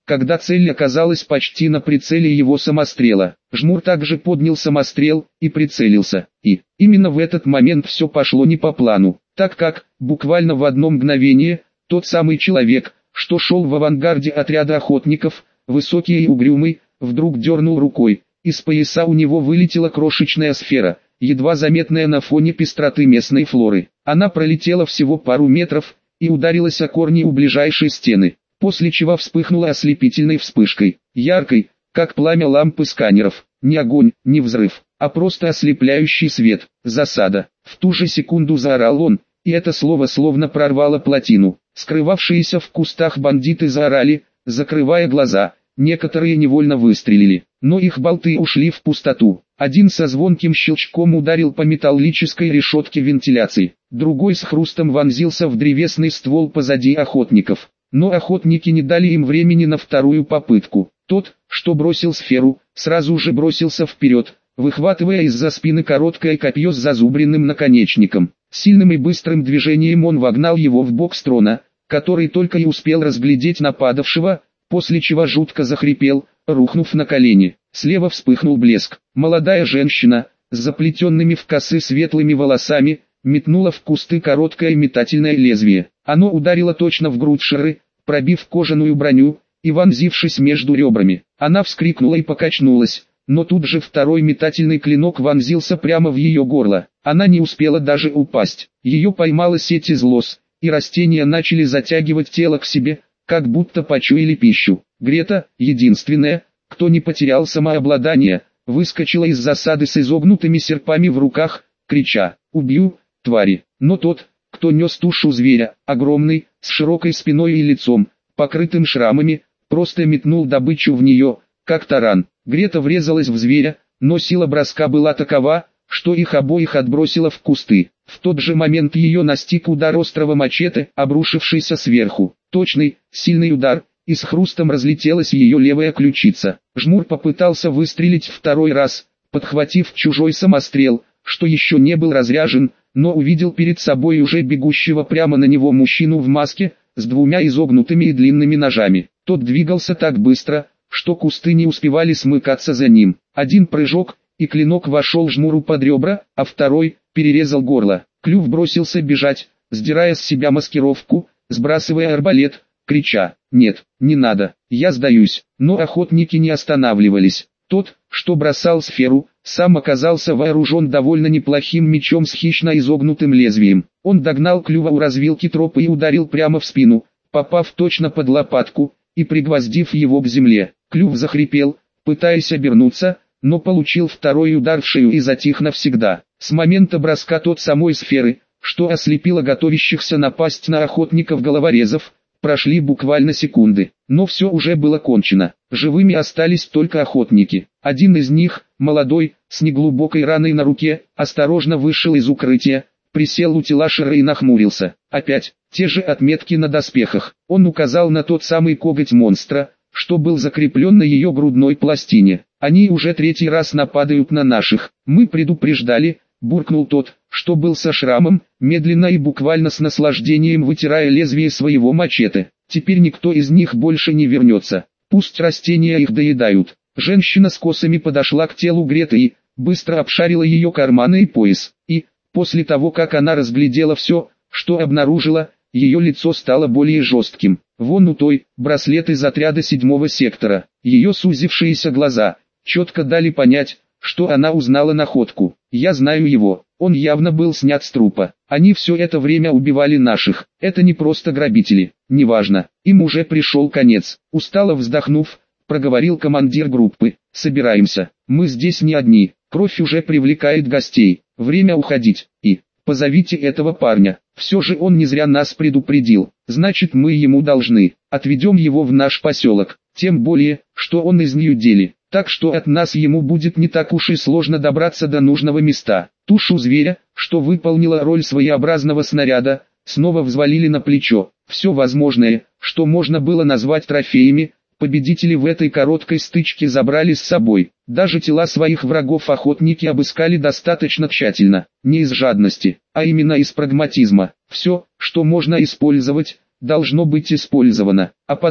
когда цель оказалась почти на прицеле его самострела. Жмур также поднял самострел и прицелился. И именно в этот момент все пошло не по плану, так как, буквально в одно мгновение, тот самый человек, что шел в авангарде отряда охотников, высокий и угрюмый, вдруг дернул рукой. Из пояса у него вылетела крошечная сфера, едва заметная на фоне пестроты местной флоры. Она пролетела всего пару метров и ударилась о корни у ближайшей стены, после чего вспыхнула ослепительной вспышкой, яркой, как пламя лампы сканеров. Не огонь, не взрыв, а просто ослепляющий свет. Засада. В ту же секунду заорал он, и это слово словно прорвало плотину. Скрывавшиеся в кустах бандиты заорали, закрывая глаза. Некоторые невольно выстрелили, но их болты ушли в пустоту. Один со звонким щелчком ударил по металлической решетке вентиляции, другой с хрустом вонзился в древесный ствол позади охотников. Но охотники не дали им времени на вторую попытку. Тот, что бросил сферу, сразу же бросился вперед, выхватывая из-за спины короткое копье с зазубренным наконечником. Сильным и быстрым движением он вогнал его в бок Строна, который только и успел разглядеть нападавшего, после чего жутко захрипел, рухнув на колени. Слева вспыхнул блеск. Молодая женщина, с заплетенными в косы светлыми волосами, метнула в кусты короткое метательное лезвие. Оно ударило точно в грудь Шеры, пробив кожаную броню и вонзившись между ребрами. Она вскрикнула и покачнулась, но тут же второй метательный клинок вонзился прямо в ее горло. Она не успела даже упасть. Ее поймала сеть из лос, и растения начали затягивать тело к себе, как будто почуяли пищу. Грета, единственная, кто не потерял самообладание, выскочила из засады с изогнутыми серпами в руках, крича: «Убью, твари!». Но тот, кто нес тушу зверя, огромный, с широкой спиной и лицом, покрытым шрамами, просто метнул добычу в нее, как таран. Грета врезалась в зверя, но сила броска была такова, что их обоих отбросило в кусты. В тот же момент ее настиг удар острого мачете, обрушившийся сверху. Точный, сильный удар, и с хрустом разлетелась ее левая ключица. Жмур попытался выстрелить второй раз, подхватив чужой самострел, что еще не был разряжен, но увидел перед собой уже бегущего прямо на него мужчину в маске, с двумя изогнутыми и длинными ножами. Тот двигался так быстро, что кусты не успевали смыкаться за ним. Один прыжок, и клинок вошел Жмуру под ребра, а второй перерезал горло. Клюв бросился бежать, сдирая с себя маскировку, сбрасывая арбалет, крича: «Нет, не надо, я сдаюсь». Но охотники не останавливались. Тот, что бросал сферу, сам оказался вооружен довольно неплохим мечом с хищно изогнутым лезвием. Он догнал Клюва у развилки тропы и ударил прямо в спину, попав точно под лопатку и пригвоздив его к земле. Клюв захрипел, пытаясь обернуться, но получил второй удар в шею и затих навсегда. С момента броска тот самой сферы, что ослепило готовящихся напасть на охотников головорезов, прошли буквально секунды, но все уже было кончено. Живыми остались только охотники. Один из них, молодой, с неглубокой раной на руке, осторожно вышел из укрытия, присел у тела Шеры и нахмурился. Опять, те же отметки на доспехах. Он указал на тот самый коготь монстра, что был закреплен на ее грудной пластине. «Они уже третий раз нападают на наших. Мы предупреждали», — буркнул тот, что был со шрамом, медленно и буквально с наслаждением вытирая лезвие своего мачете. «Теперь никто из них больше не вернется. Пусть растения их доедают». Женщина с косами подошла к телу Греты и быстро обшарила ее карманы и пояс. И, после того как она разглядела все, что обнаружила, ее лицо стало более жестким. Вон у той, браслет из отряда 7-го сектора. Ее сузившиеся глаза четко дали понять, что она узнала находку. «Я знаю его, он явно был снят с трупа. Они все это время убивали наших. Это не просто грабители. Неважно, им уже пришел конец». Устало вздохнув, проговорил командир группы: «Собираемся, мы здесь не одни, кровь уже привлекает гостей, время уходить, и позовите этого парня, все же он не зря нас предупредил, значит мы ему должны, отведем его в наш поселок, тем более, что он из Нью-Дели, так что от нас ему будет не так уж и сложно добраться до нужного места». Тушу зверя, что выполнила роль своеобразного снаряда, снова взвалили на плечо. Все возможное, что можно было назвать трофеями, победители в этой короткой стычке забрали с собой. Даже тела своих врагов охотники обыскали достаточно тщательно, не из жадности, а именно из прагматизма. Все, что можно использовать, должно быть использовано. А потом,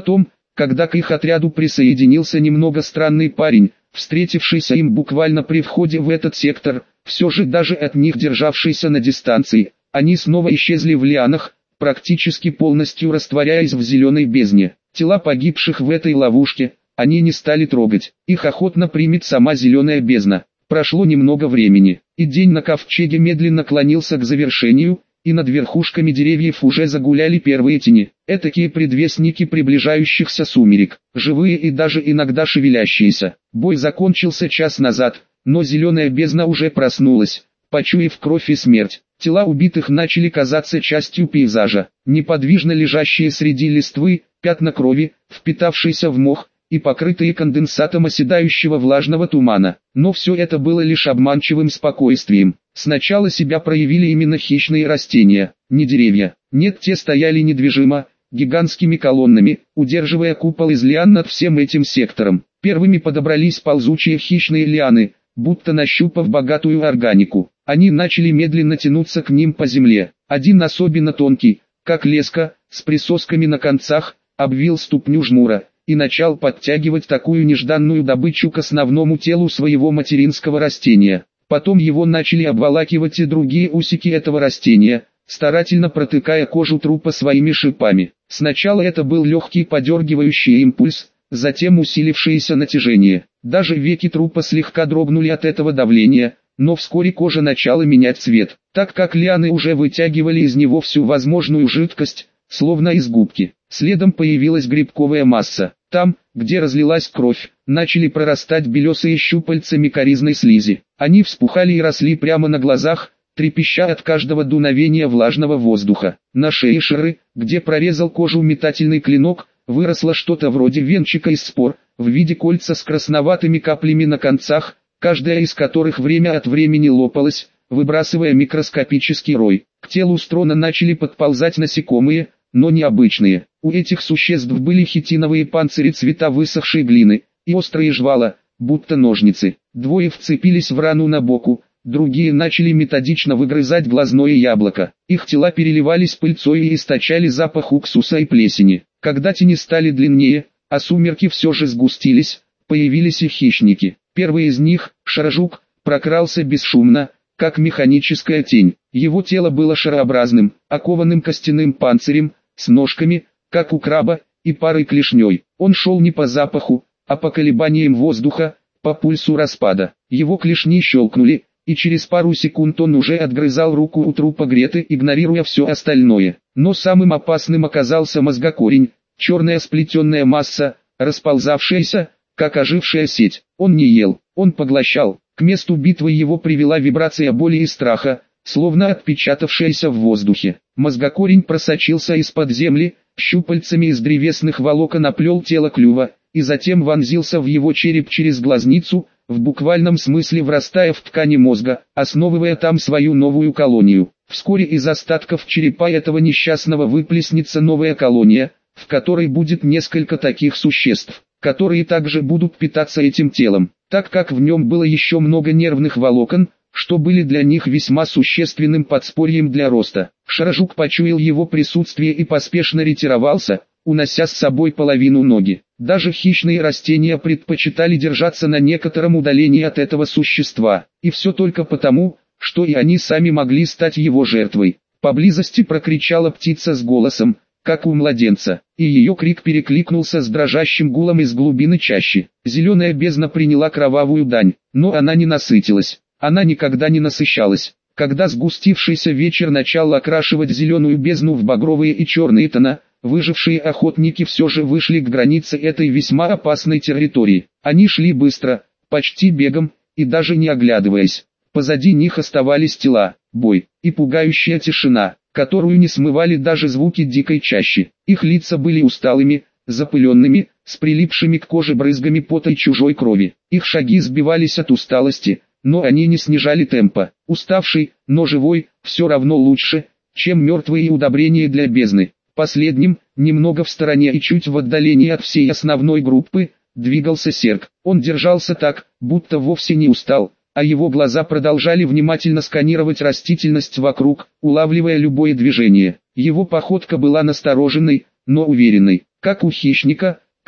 когда к их отряду присоединился немного странный парень, встретившийся им буквально при входе в этот сектор, все же даже от них державшийся на дистанции, они снова исчезли в лианах, практически полностью растворяясь в зеленой бездне. Тела погибших в этой ловушке они не стали трогать, их охотно примет сама зеленая бездна. Прошло немного времени, и день на ковчеге медленно клонился к завершению, и над верхушками деревьев уже загуляли первые тени, этакие предвестники приближающихся сумерек, живые и даже иногда шевелящиеся. Бой закончился час назад, но зеленая бездна уже проснулась, почуяв кровь и смерть. Тела убитых начали казаться частью пейзажа, неподвижно лежащие среди листвы, пятна крови, впитавшиеся в мох, и покрытые конденсатом оседающего влажного тумана. Но все это было лишь обманчивым спокойствием. Сначала себя проявили именно хищные растения, не деревья. Нет, те стояли недвижимо, гигантскими колоннами, удерживая купол из лиан над всем этим сектором. Первыми подобрались ползучие хищные лианы, будто нащупав богатую органику. Они начали медленно тянуться к ним по земле. Один особенно тонкий, как леска, с присосками на концах, обвил ступню жмура и начал подтягивать такую нежданную добычу к основному телу своего материнского растения. Потом его начали обволакивать и другие усики этого растения, старательно протыкая кожу трупа своими шипами. Сначала это был легкий подергивающий импульс, затем усилившееся натяжение. Даже веки трупа слегка дрогнули от этого давления, но вскоре кожа начала менять цвет, так как лианы уже вытягивали из него всю возможную жидкость, словно из губки. Следом появилась грибковая масса. Там, где разлилась кровь, начали прорастать белесые щупальца микоризной слизи. Они вспухали и росли прямо на глазах, трепеща от каждого дуновения влажного воздуха. На шее Шеры, где прорезал кожу метательный клинок, выросло что-то вроде венчика из спор, в виде кольца с красноватыми каплями на концах, каждая из которых время от времени лопалась, выбрасывая микроскопический рой. К телу Строна начали подползать насекомые, но необычные. У этих существ были хитиновые панцири цвета высохшей глины, и острые жвала, будто ножницы. Двое вцепились в рану на боку, другие начали методично выгрызать глазное яблоко. Их тела переливались пыльцой и источали запах уксуса и плесени. Когда тени стали длиннее, а сумерки все же сгустились, появились и хищники. Первый из них, Шаржук, прокрался бесшумно, как механическая тень. Его тело было шарообразным, окованным костяным панцирем, с ножками, как у краба, и парой клешней. Он шел не по запаху, а по колебаниям воздуха, по пульсу распада. Его клешни щелкнули, и через пару секунд он уже отгрызал руку у трупа Греты, игнорируя все остальное. Но самым опасным оказался мозгокорень, черная сплетенная масса, расползавшаяся, как ожившая сеть. Он не ел, он поглощал. К месту битвы его привела вибрация боли и страха, словно отпечатавшаяся в воздухе. Мозгокорень просочился из-под земли, щупальцами из древесных волокон оплел тело клюва, и затем вонзился в его череп через глазницу, в буквальном смысле врастая в ткани мозга, основывая там свою новую колонию. Вскоре из остатков черепа этого несчастного выплеснется новая колония, в которой будет несколько таких существ, которые также будут питаться этим телом, так как в нем было еще много нервных волокон, что были для них весьма существенным подспорьем для роста. Шаржук почуял его присутствие и поспешно ретировался, унося с собой половину ноги. Даже хищные растения предпочитали держаться на некотором удалении от этого существа, и все только потому, что и они сами могли стать его жертвой. Поблизости прокричала птица с голосом, как у младенца, и ее крик перекликнулся с дрожащим гулом из глубины чащи. Зеленая бездна приняла кровавую дань, но она не насытилась. Она никогда не насыщалась. Когда сгустившийся вечер начал окрашивать зеленую бездну в багровые и черные тона, выжившие охотники все же вышли к границе этой весьма опасной территории. Они шли быстро, почти бегом, и даже не оглядываясь. Позади них оставались тела, бой и пугающая тишина, которую не смывали даже звуки дикой чащи. Их лица были усталыми, запыленными, с прилипшими к коже брызгами пота и чужой крови. Их шаги сбивались от усталости, но они не снижали темпа. Уставший, но живой, все равно лучше, чем мертвые удобрения для бездны. Последним, немного в стороне и чуть в отдалении от всей основной группы, двигался Серк. Он держался так, будто вовсе не устал, а его глаза продолжали внимательно сканировать растительность вокруг, улавливая любое движение. Его походка была настороженной, но уверенной, как у хищника,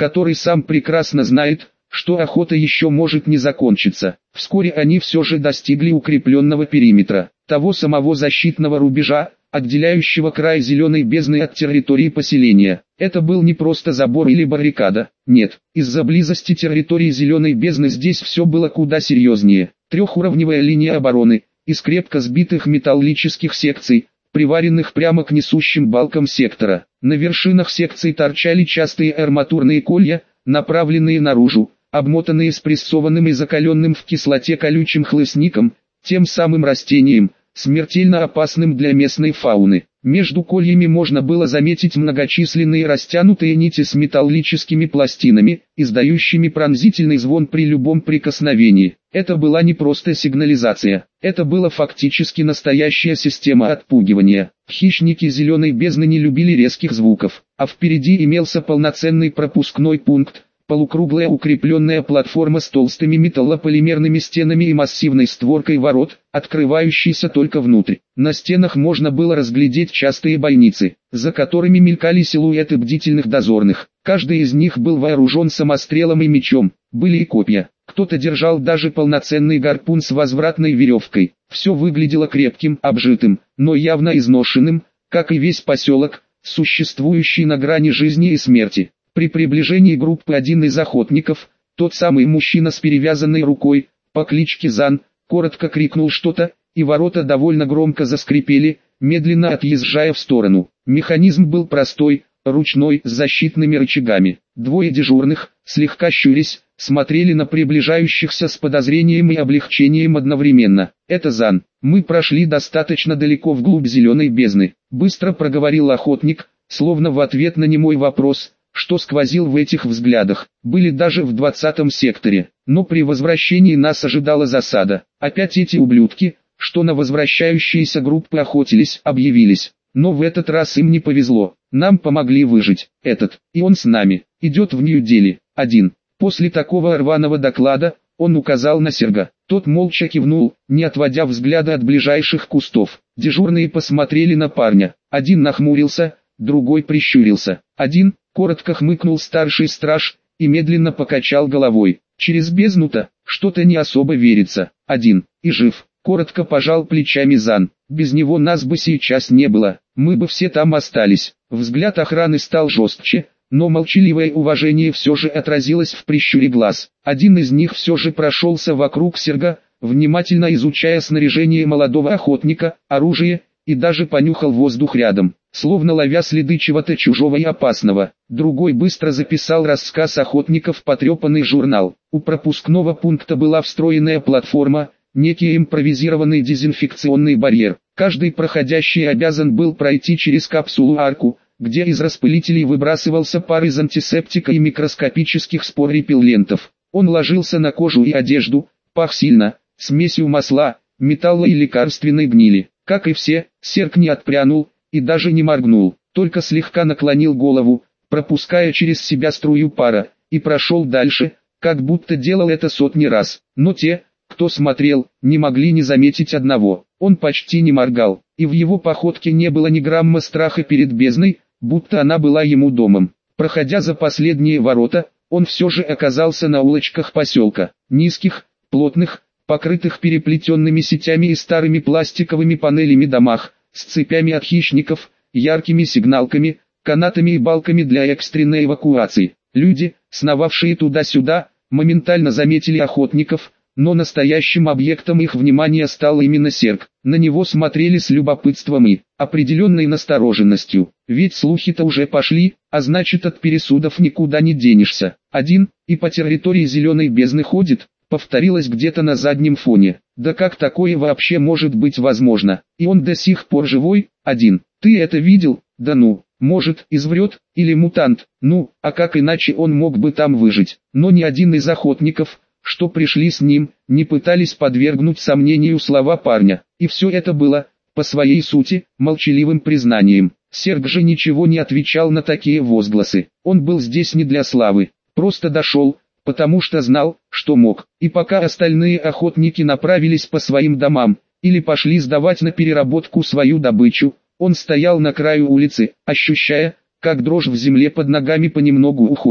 который сам прекрасно знает, что охота еще может не закончиться. Вскоре они все же достигли укрепленного периметра, того самого защитного рубежа, отделяющего край зеленой бездны от территории поселения. Это был не просто забор или баррикада, нет, из-за близости территории зеленой бездны здесь все было куда серьезнее. Трехуровневая линия обороны, из крепко сбитых металлических секций, приваренных прямо к несущим балкам сектора. На вершинах секций торчали частые арматурные колья, направленные наружу, обмотанные спрессованным и закаленным в кислоте колючим хлыстником, тем самым растением, смертельно опасным для местной фауны. Между кольями можно было заметить многочисленные растянутые нити с металлическими пластинами, издающими пронзительный звон при любом прикосновении. Это была не просто сигнализация, это была фактически настоящая система отпугивания. Хищники зеленой бездны не любили резких звуков, а впереди имелся полноценный пропускной пункт, полукруглая укрепленная платформа с толстыми металлополимерными стенами и массивной створкой ворот, открывающейся только внутрь. На стенах можно было разглядеть частые бойницы, за которыми мелькали силуэты бдительных дозорных. Каждый из них был вооружен самострелом и мечом, были и копья. Кто-то держал даже полноценный гарпун с возвратной веревкой. Все выглядело крепким, обжитым, но явно изношенным, как и весь поселок, существующий на грани жизни и смерти. При приближении группы один из охотников, тот самый мужчина с перевязанной рукой, по кличке Зан, коротко крикнул что-то, и ворота довольно громко заскрипели, медленно отъезжая в сторону. Механизм был простой, ручной, с защитными рычагами. Двое дежурных, слегка щурясь, смотрели на приближающихся с подозрением и облегчением одновременно. «Это Зан. Мы прошли достаточно далеко вглубь зеленой бездны», — быстро проговорил охотник, словно в ответ на немой вопрос, что сквозил в этих взглядах. Были даже в 20-м секторе, но при возвращении нас ожидала засада. Опять эти ублюдки, что на возвращающиеся группы охотились, объявились. Но в этот раз им не повезло. Нам помогли выжить. Этот, и он с нами, идет в Нью-Дели, один. После такого рваного доклада, он указал на Серга. Тот молча кивнул, не отводя взгляда от ближайших кустов. Дежурные посмотрели на парня. Один нахмурился, другой прищурился. Один, коротко хмыкнул старший страж, и медленно покачал головой. Через бездну-то, что-то не особо верится. Один, и жив. Коротко пожал плечами Зан. Без него нас бы сейчас не было, мы бы все там остались. Взгляд охраны стал жестче, но молчаливое уважение все же отразилось в прищуре глаз. Один из них все же прошелся вокруг Серга, внимательно изучая снаряжение молодого охотника, оружие, и даже понюхал воздух рядом, словно ловя следы чего-то чужого и опасного. Другой быстро записал рассказ охотников в потрепанный журнал. У пропускного пункта была встроенная платформа, некий импровизированный дезинфекционный барьер. Каждый проходящий обязан был пройти через капсулу-арку, где из распылителей выбрасывался пар из антисептика и микроскопических спор-репеллентов. Он ложился на кожу и одежду, пах сильно, смесью масла, металла и лекарственной гнили. Как и все, Серг не отпрянул и даже не моргнул, только слегка наклонил голову, пропуская через себя струю пара, и прошел дальше, как будто делал это сотни раз. Но те, кто смотрел, не могли не заметить одного. Он почти не моргал, и в его походке не было ни грамма страха перед бездной, будто она была ему домом. Проходя за последние ворота, он все же оказался на улочках поселка. Низких, плотных, покрытых переплетенными сетями и старыми пластиковыми панелями домах, с цепями от хищников, яркими сигналками, канатами и балками для экстренной эвакуации. Люди, сновавшие туда-сюда, моментально заметили охотников, но настоящим объектом их внимания стал именно Серг. На него смотрели с любопытством и определенной настороженностью, ведь слухи-то уже пошли, а значит от пересудов никуда не денешься. Один, и по территории зеленой бездны ходит, повторилось где-то на заднем фоне. Да как такое вообще может быть возможно? И он до сих пор живой? Один. Ты это видел? Да ну, может, изврет, или мутант, ну, а как иначе он мог бы там выжить? Но ни один из охотников, что пришли с ним, не пытались подвергнуть сомнению слова парня. И все это было, по своей сути, молчаливым признанием. Серг же ничего не отвечал на такие возгласы. Он был здесь не для славы, просто дошел, потому что знал, что мог. И пока остальные охотники направились по своим домам, или пошли сдавать на переработку свою добычу, он стоял на краю улицы, ощущая, как дрожь в земле под ногами понемногу уходит.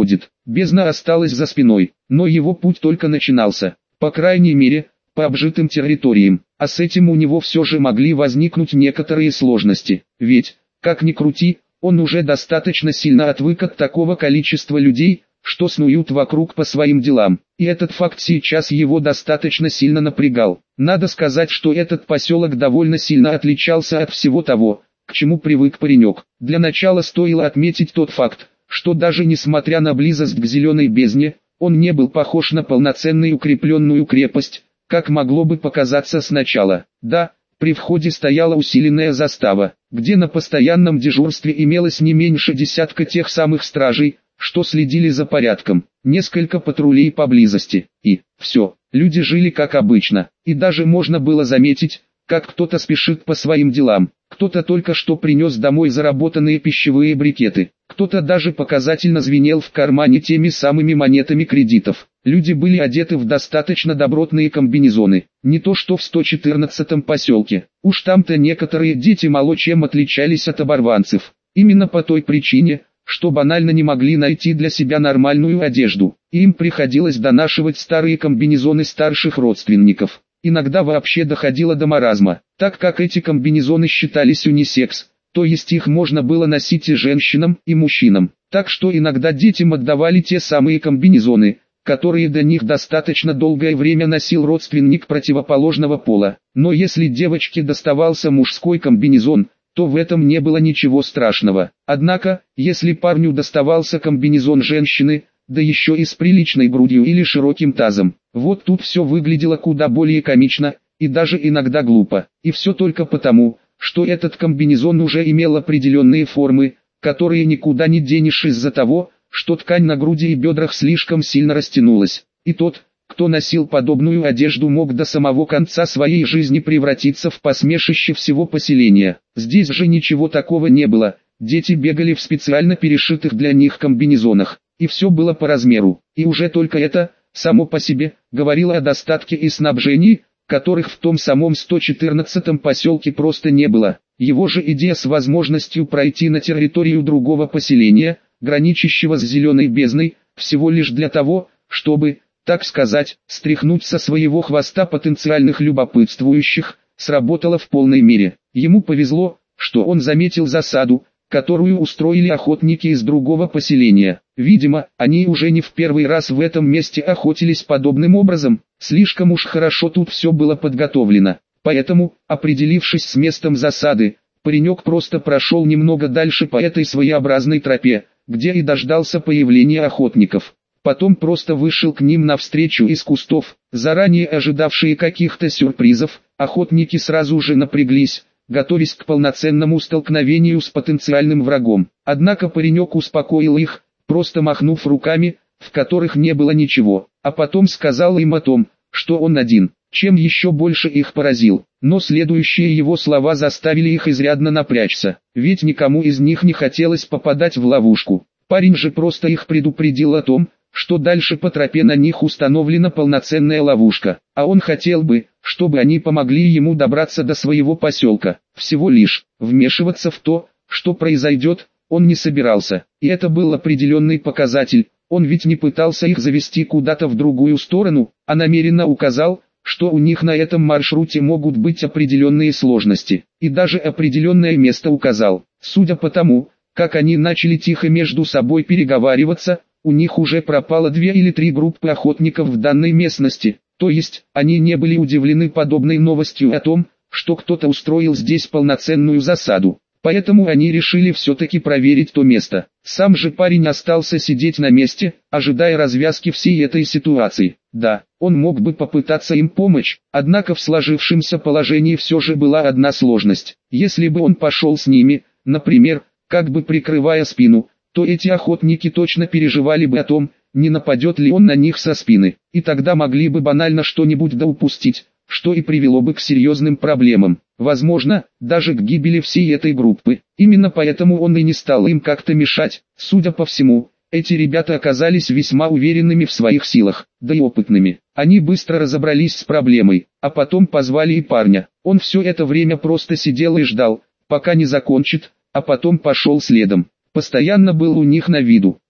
Бездна осталась за спиной, но его путь только начинался, по крайней мере, по обжитым территориям, а с этим у него все же могли возникнуть некоторые сложности, ведь, как ни крути, он уже достаточно сильно отвык от такого количества людей, что снуют вокруг по своим делам, и этот факт сейчас его достаточно сильно напрягал. Надо сказать, что этот поселок довольно сильно отличался от всего того, к чему привык паренек. Для начала стоило отметить тот факт, что даже несмотря на близость к зеленой бездне, он не был похож на полноценную укрепленную крепость, как могло бы показаться сначала. Да, при входе стояла усиленная застава, где на постоянном дежурстве имелось не меньше десятка тех самых стражей, что следили за порядком, несколько патрулей поблизости, и все, люди жили как обычно, и даже можно было заметить, как кто-то спешит по своим делам, кто-то только что принес домой заработанные пищевые брикеты, кто-то даже показательно звенел в кармане теми самыми монетами кредитов. Люди были одеты в достаточно добротные комбинезоны, не то что в 114-м поселке, уж там-то некоторые дети мало чем отличались от оборванцев, именно по той причине, что банально не могли найти для себя нормальную одежду, и им приходилось донашивать старые комбинезоны старших родственников. Иногда вообще доходило до маразма, так как эти комбинезоны считались унисекс, то есть их можно было носить и женщинам, и мужчинам, так что иногда детям отдавали те самые комбинезоны, которые до них достаточно долгое время носил родственник противоположного пола. Но если девочке доставался мужской комбинезон, то в этом не было ничего страшного. Однако, если парню доставался комбинезон женщины, да еще и с приличной грудью или широким тазом, вот тут все выглядело куда более комично, и даже иногда глупо. И все только потому, что этот комбинезон уже имел определенные формы, которые никуда не денешь из-за того, что ткань на груди и бедрах слишком сильно растянулась. И тот, кто носил подобную одежду, мог до самого конца своей жизни превратиться в посмешище всего поселения. Здесь же ничего такого не было, дети бегали в специально перешитых для них комбинезонах, и все было по размеру. И уже только это, само по себе, говорило о достатке и снабжении, которых в том самом 114-м поселке просто не было. Его же идея с возможностью пройти на территорию другого поселения, граничащего с зеленой бездной, всего лишь для того, чтобы, так сказать, стряхнуть со своего хвоста потенциальных любопытствующих, сработала в полной мере. Ему повезло, что он заметил засаду, которую устроили охотники из другого поселения. Видимо, они уже не в первый раз в этом месте охотились подобным образом, слишком уж хорошо тут все было подготовлено. Поэтому, определившись с местом засады, паренек просто прошел немного дальше по этой своеобразной тропе, где и дождался появления охотников. Потом просто вышел к ним навстречу из кустов, заранее ожидавшие каких-то сюрпризов. Охотники сразу же напряглись, готовясь к полноценному столкновению с потенциальным врагом. Однако паренек успокоил их, просто махнув руками, в которых не было ничего, а потом сказал им о том, что он один, чем еще больше их поразил. Но следующие его слова заставили их изрядно напрячься, ведь никому из них не хотелось попадать в ловушку. Парень же просто их предупредил о том, что дальше по тропе на них установлена полноценная ловушка, а он хотел бы, чтобы они помогли ему добраться до своего поселка. Всего лишь, вмешиваться в то, что произойдет, он не собирался, и это был определенный показатель. Он ведь не пытался их завести куда-то в другую сторону, а намеренно указал, что у них на этом маршруте могут быть определенные сложности, и даже определенное место указал. Судя по тому, как они начали тихо между собой переговариваться, у них уже пропало 2 или 3 группы охотников в данной местности, то есть, они не были удивлены подобной новостью о том, что кто-то устроил здесь полноценную засаду. Поэтому они решили все-таки проверить то место. Сам же парень остался сидеть на месте, ожидая развязки всей этой ситуации. Да, он мог бы попытаться им помочь, однако в сложившемся положении все же была одна сложность. Если бы он пошел с ними, например, как бы прикрывая спину, то эти охотники точно переживали бы о том, не нападет ли он на них со спины, и тогда могли бы банально что-нибудь доупустить, что и привело бы к серьезным проблемам, возможно, даже к гибели всей этой группы. Именно поэтому он и не стал им как-то мешать. Судя по всему, эти ребята оказались весьма уверенными в своих силах, да и опытными. Они быстро разобрались с проблемой, а потом позвали и парня. Он все это время просто сидел и ждал, пока не закончит, а потом пошел следом. Постоянно был у них на виду,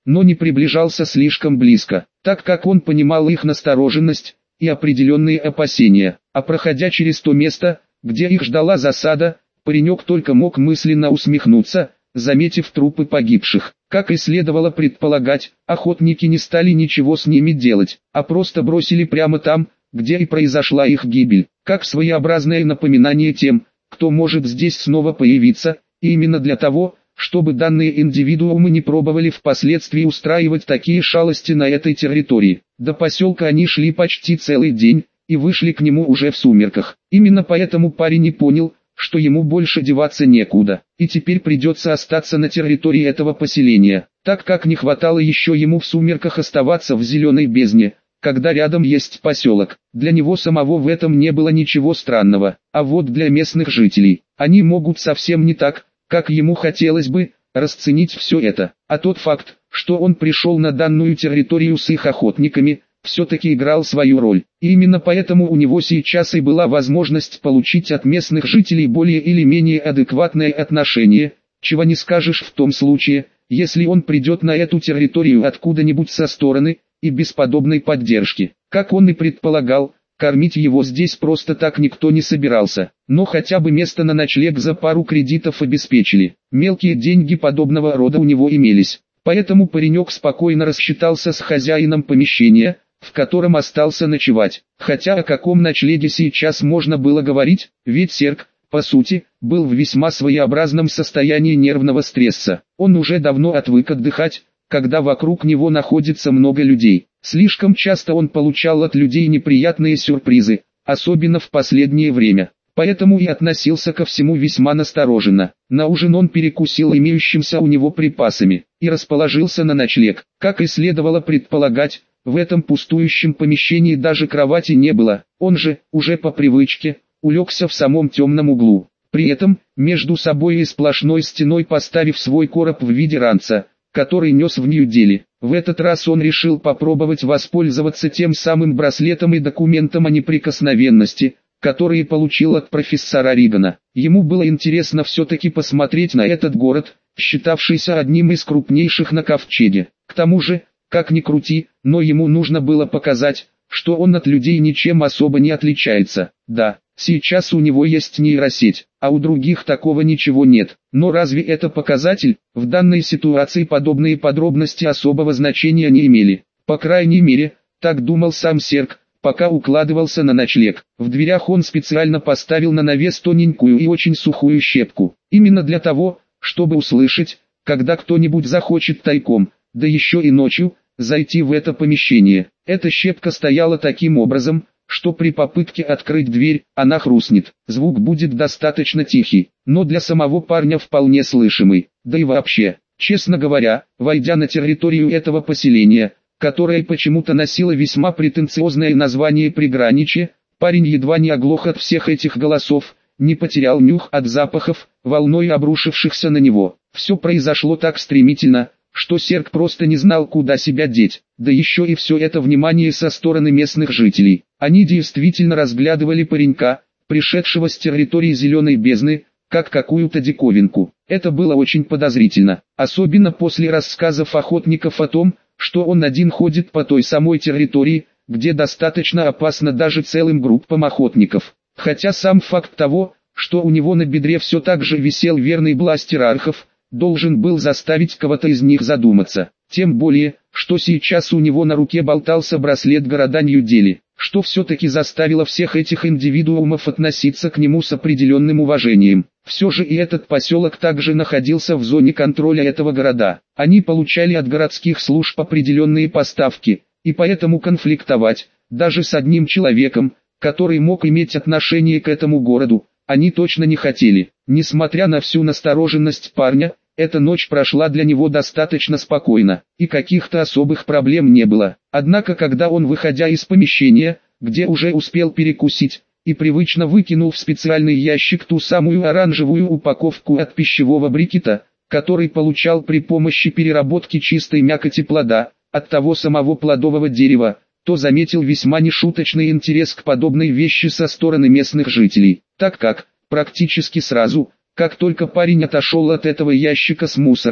но не приближался слишком близко, так как он понимал их настороженность и определенные опасения. А проходя через то место, где их ждала засада, паренек только мог мысленно усмехнуться, заметив трупы погибших. Как и следовало предполагать, охотники не стали ничего с ними делать, а просто бросили прямо там, где и произошла их гибель, как своеобразное напоминание тем, кто может здесь снова появиться, и именно для того, чтобы данные индивидуумы не пробовали впоследствии устраивать такие шалости на этой территории. До поселка они шли почти целый день, и вышли к нему уже в сумерках. Именно поэтому парень и понял, что ему больше деваться некуда, и теперь придется остаться на территории этого поселения, так как не хватало еще ему в сумерках оставаться в зеленой бездне, когда рядом есть поселок. Для него самого в этом не было ничего странного, а вот для местных жителей, они могут совсем не так, как ему хотелось бы, расценить все это. А тот факт, что он пришел на данную территорию с их охотниками, все-таки играл свою роль. И именно поэтому у него сейчас и была возможность получить от местных жителей более или менее адекватное отношение, чего не скажешь в том случае, если он придет на эту территорию откуда-нибудь со стороны, и без подобной поддержки. Как он и предполагал, кормить его здесь просто так никто не собирался, но хотя бы место на ночлег за пару кредитов обеспечили. Мелкие деньги подобного рода у него имелись, поэтому паренек спокойно рассчитался с хозяином помещения, в котором остался ночевать. Хотя о каком ночлеге сейчас можно было говорить, ведь Серг, по сути, был в весьма своеобразном состоянии нервного стресса. Он уже давно отвык отдыхать, когда вокруг него находится много людей. Слишком часто он получал от людей неприятные сюрпризы, особенно в последнее время. Поэтому и относился ко всему весьма настороженно. На ужин он перекусил имеющимся у него припасами и расположился на ночлег. Как и следовало предполагать, в этом пустующем помещении даже кровати не было. Он же, уже по привычке, улегся в самом темном углу. При этом, между собой и сплошной стеной поставив свой короб в виде ранца, который нес в Нью-Дели. В этот раз он решил попробовать воспользоваться тем самым браслетом и документом о неприкосновенности, которые получил от профессора Ригана. Ему было интересно все-таки посмотреть на этот город, считавшийся одним из крупнейших на Ковчеге. К тому же, как ни крути, но ему нужно было показать, что он от людей ничем особо не отличается. Да, сейчас у него есть нейросеть, а у других такого ничего нет. Но разве это показатель? В данной ситуации подобные подробности особого значения не имели. По крайней мере, так думал сам Серг, пока укладывался на ночлег. В дверях он специально поставил на навес тоненькую и очень сухую щепку. Именно для того, чтобы услышать, когда кто-нибудь захочет тайком, да еще и ночью, зайти в это помещение. Эта щепка стояла таким образом, что при попытке открыть дверь, она хрустнет. Звук будет достаточно тихий, но для самого парня вполне слышимый. Да и вообще, честно говоря, войдя на территорию этого поселения, которое почему-то носило весьма претенциозное название «Приграничье», парень едва не оглох от всех этих голосов, не потерял нюх от запахов, волной обрушившихся на него. Все произошло так стремительно, что Серг просто не знал, куда себя деть. Да еще и все это внимание со стороны местных жителей. Они действительно разглядывали паренька, пришедшего с территории Зеленой бездны, как какую-то диковинку. Это было очень подозрительно, особенно после рассказов охотников о том, что он один ходит по той самой территории, где достаточно опасно даже целым группам охотников. Хотя сам факт того, что у него на бедре все так же висел верный бластер архов, должен был заставить кого-то из них задуматься. Тем более, что сейчас у него на руке болтался браслет города Нью-Дели, что все-таки заставило всех этих индивидуумов относиться к нему с определенным уважением. Все же и этот поселок также находился в зоне контроля этого города. Они получали от городских служб определенные поставки, и поэтому конфликтовать, даже с одним человеком, который мог иметь отношение к этому городу, они точно не хотели. Несмотря на всю настороженность парня, эта ночь прошла для него достаточно спокойно, и каких-то особых проблем не было. Однако когда он, выходя из помещения, где уже успел перекусить, и привычно выкинул в специальный ящик ту самую оранжевую упаковку от пищевого брикета, который получал при помощи переработки чистой мякоти плода, от того самого плодового дерева, то заметил весьма нешуточный интерес к подобной вещи со стороны местных жителей, так как, практически сразу, как только парень отошел от этого ящика с мусором,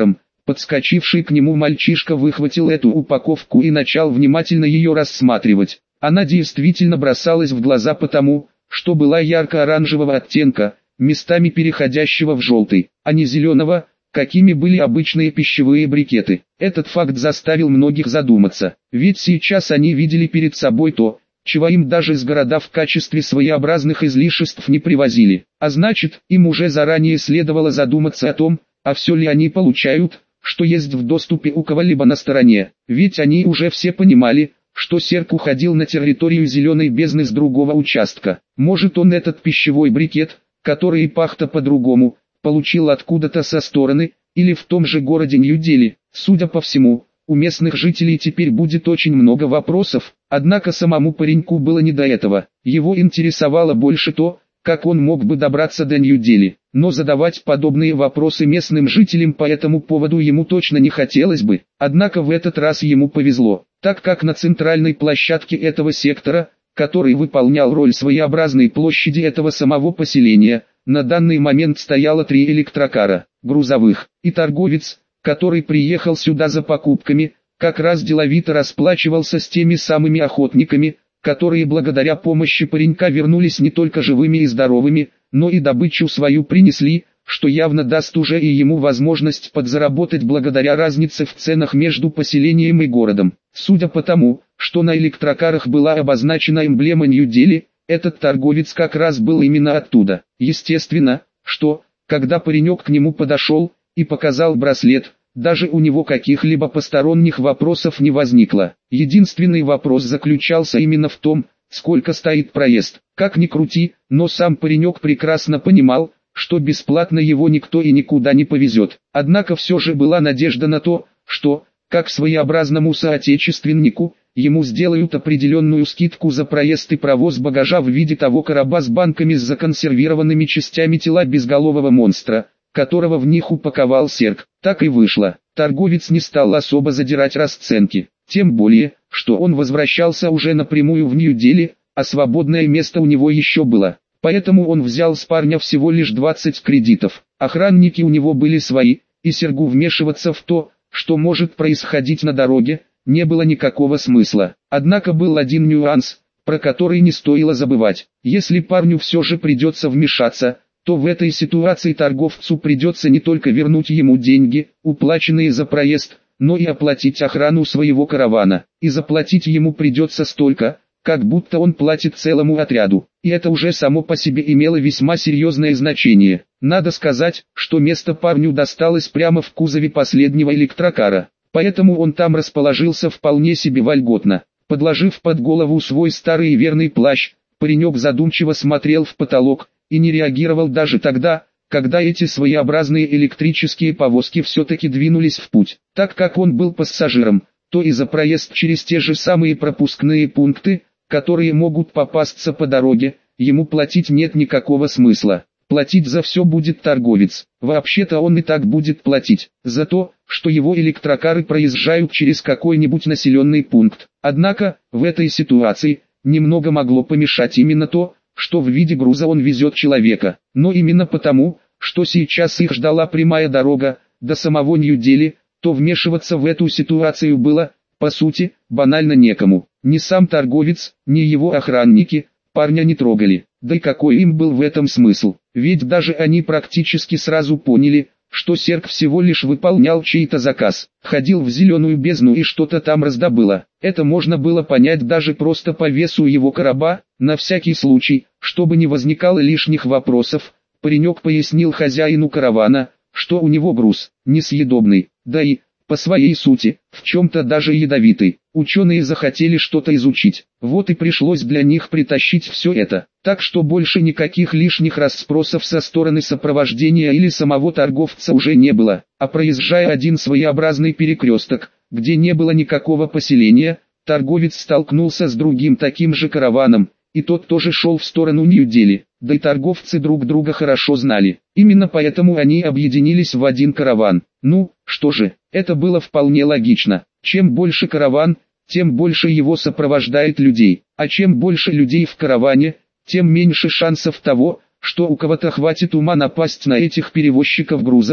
Подскочивший к нему мальчишка выхватил эту упаковку и начал внимательно ее рассматривать. Она действительно бросалась в глаза потому, что была ярко-оранжевого оттенка, местами переходящего в желтый, а не зеленого, какими были обычные пищевые брикеты. Этот факт заставил многих задуматься, ведь сейчас они видели перед собой то, чего им даже из города в качестве своеобразных излишеств не привозили. А значит, им уже заранее следовало задуматься о том, а все ли они получают, что есть в доступе у кого-либо на стороне. Ведь они уже все понимали, что Серк уходил на территорию зеленой бездны с другого участка. Может, он этот пищевой брикет, который и пах-то по-другому, получил откуда-то со стороны, или в том же городе Нью-Дели. Судя по всему, у местных жителей теперь будет очень много вопросов, однако самому пареньку было не до этого. Его интересовало больше то, как он мог бы добраться до Нью-Дели. Но задавать подобные вопросы местным жителям по этому поводу ему точно не хотелось бы. Однако в этот раз ему повезло, так как на центральной площадке этого сектора, который выполнял роль своеобразной площади этого самого поселения, на данный момент стояло 3 электрокара, грузовых, и торговец, который приехал сюда за покупками, как раз деловито расплачивался с теми самыми охотниками, которые благодаря помощи паренька вернулись не только живыми и здоровыми, но и добычу свою принесли, что явно даст уже и ему возможность подзаработать благодаря разнице в ценах между поселением и городом. Судя по тому, что на электрокарах была обозначена эмблема Нью-Дели, этот торговец как раз был именно оттуда. Естественно, что, когда паренек к нему подошел и показал браслет, даже у него каких-либо посторонних вопросов не возникло. Единственный вопрос заключался именно в том, сколько стоит проезд. Как ни крути, но сам паренек прекрасно понимал, что бесплатно его никто и никуда не повезет. Однако все же была надежда на то, что, как своеобразному соотечественнику, ему сделают определенную скидку за проезд и провоз багажа в виде того короба с банками с законсервированными частями тела безголового монстра, которого в них упаковал Серк. Так и вышло. Торговец не стал особо задирать расценки, тем более, что он возвращался уже напрямую в Нью-Дели, а свободное место у него еще было. Поэтому он взял с парня всего лишь 20 кредитов. Охранники у него были свои, и Сергу вмешиваться в то, что может происходить на дороге, не было никакого смысла. Однако был один нюанс, про который не стоило забывать. Если парню все же придется вмешаться, то в этой ситуации торговцу придется не только вернуть ему деньги, уплаченные за проезд, но и оплатить охрану своего каравана. И заплатить ему придется столько, как будто он платит целому отряду. И это уже само по себе имело весьма серьезное значение. Надо сказать, что место парню досталось прямо в кузове последнего электрокара. Поэтому он там расположился вполне себе вольготно. Подложив под голову свой старый и верный плащ, паренек задумчиво смотрел в потолок, и не реагировал даже тогда, когда эти своеобразные электрические повозки все-таки двинулись в путь. Так как он был пассажиром, то и за проезд через те же самые пропускные пункты, которые могут попасться по дороге, ему платить нет никакого смысла. Платить за все будет торговец. Вообще-то он и так будет платить за то, что его электрокары проезжают через какой-нибудь населенный пункт. Однако, в этой ситуации, немного могло помешать именно то, что в виде груза он везет человека. Но именно потому, что сейчас их ждала прямая дорога до самого Нью-Дели, то вмешиваться в эту ситуацию было, по сути, банально некому. Ни сам торговец, ни его охранники парня не трогали. Да и какой им был в этом смысл? Ведь даже они практически сразу поняли, что Серк всего лишь выполнял чей-то заказ, ходил в зеленую бездну и что-то там раздобыло. Это можно было понять даже просто по весу его короба. На всякий случай, чтобы не возникало лишних вопросов, паренек пояснил хозяину каравана, что у него груз несъедобный, да и, по своей сути, в чем-то даже ядовитый. Ученые захотели что-то изучить, вот и пришлось для них притащить все это. Так что больше никаких лишних расспросов со стороны сопровождения или самого торговца уже не было. А проезжая один своеобразный перекресток, где не было никакого поселения, торговец столкнулся с другим таким же караваном, и тот тоже шел в сторону Нью-Дели. Да и торговцы друг друга хорошо знали. Именно поэтому они объединились в один караван. Ну, что же, это было вполне логично. Чем больше караван, тем больше его сопровождает людей. А чем больше людей в караване, тем меньше шансов того, что у кого-то хватит ума напасть на этих перевозчиков грузов,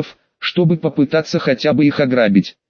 чтобы попытаться хотя бы их ограбить.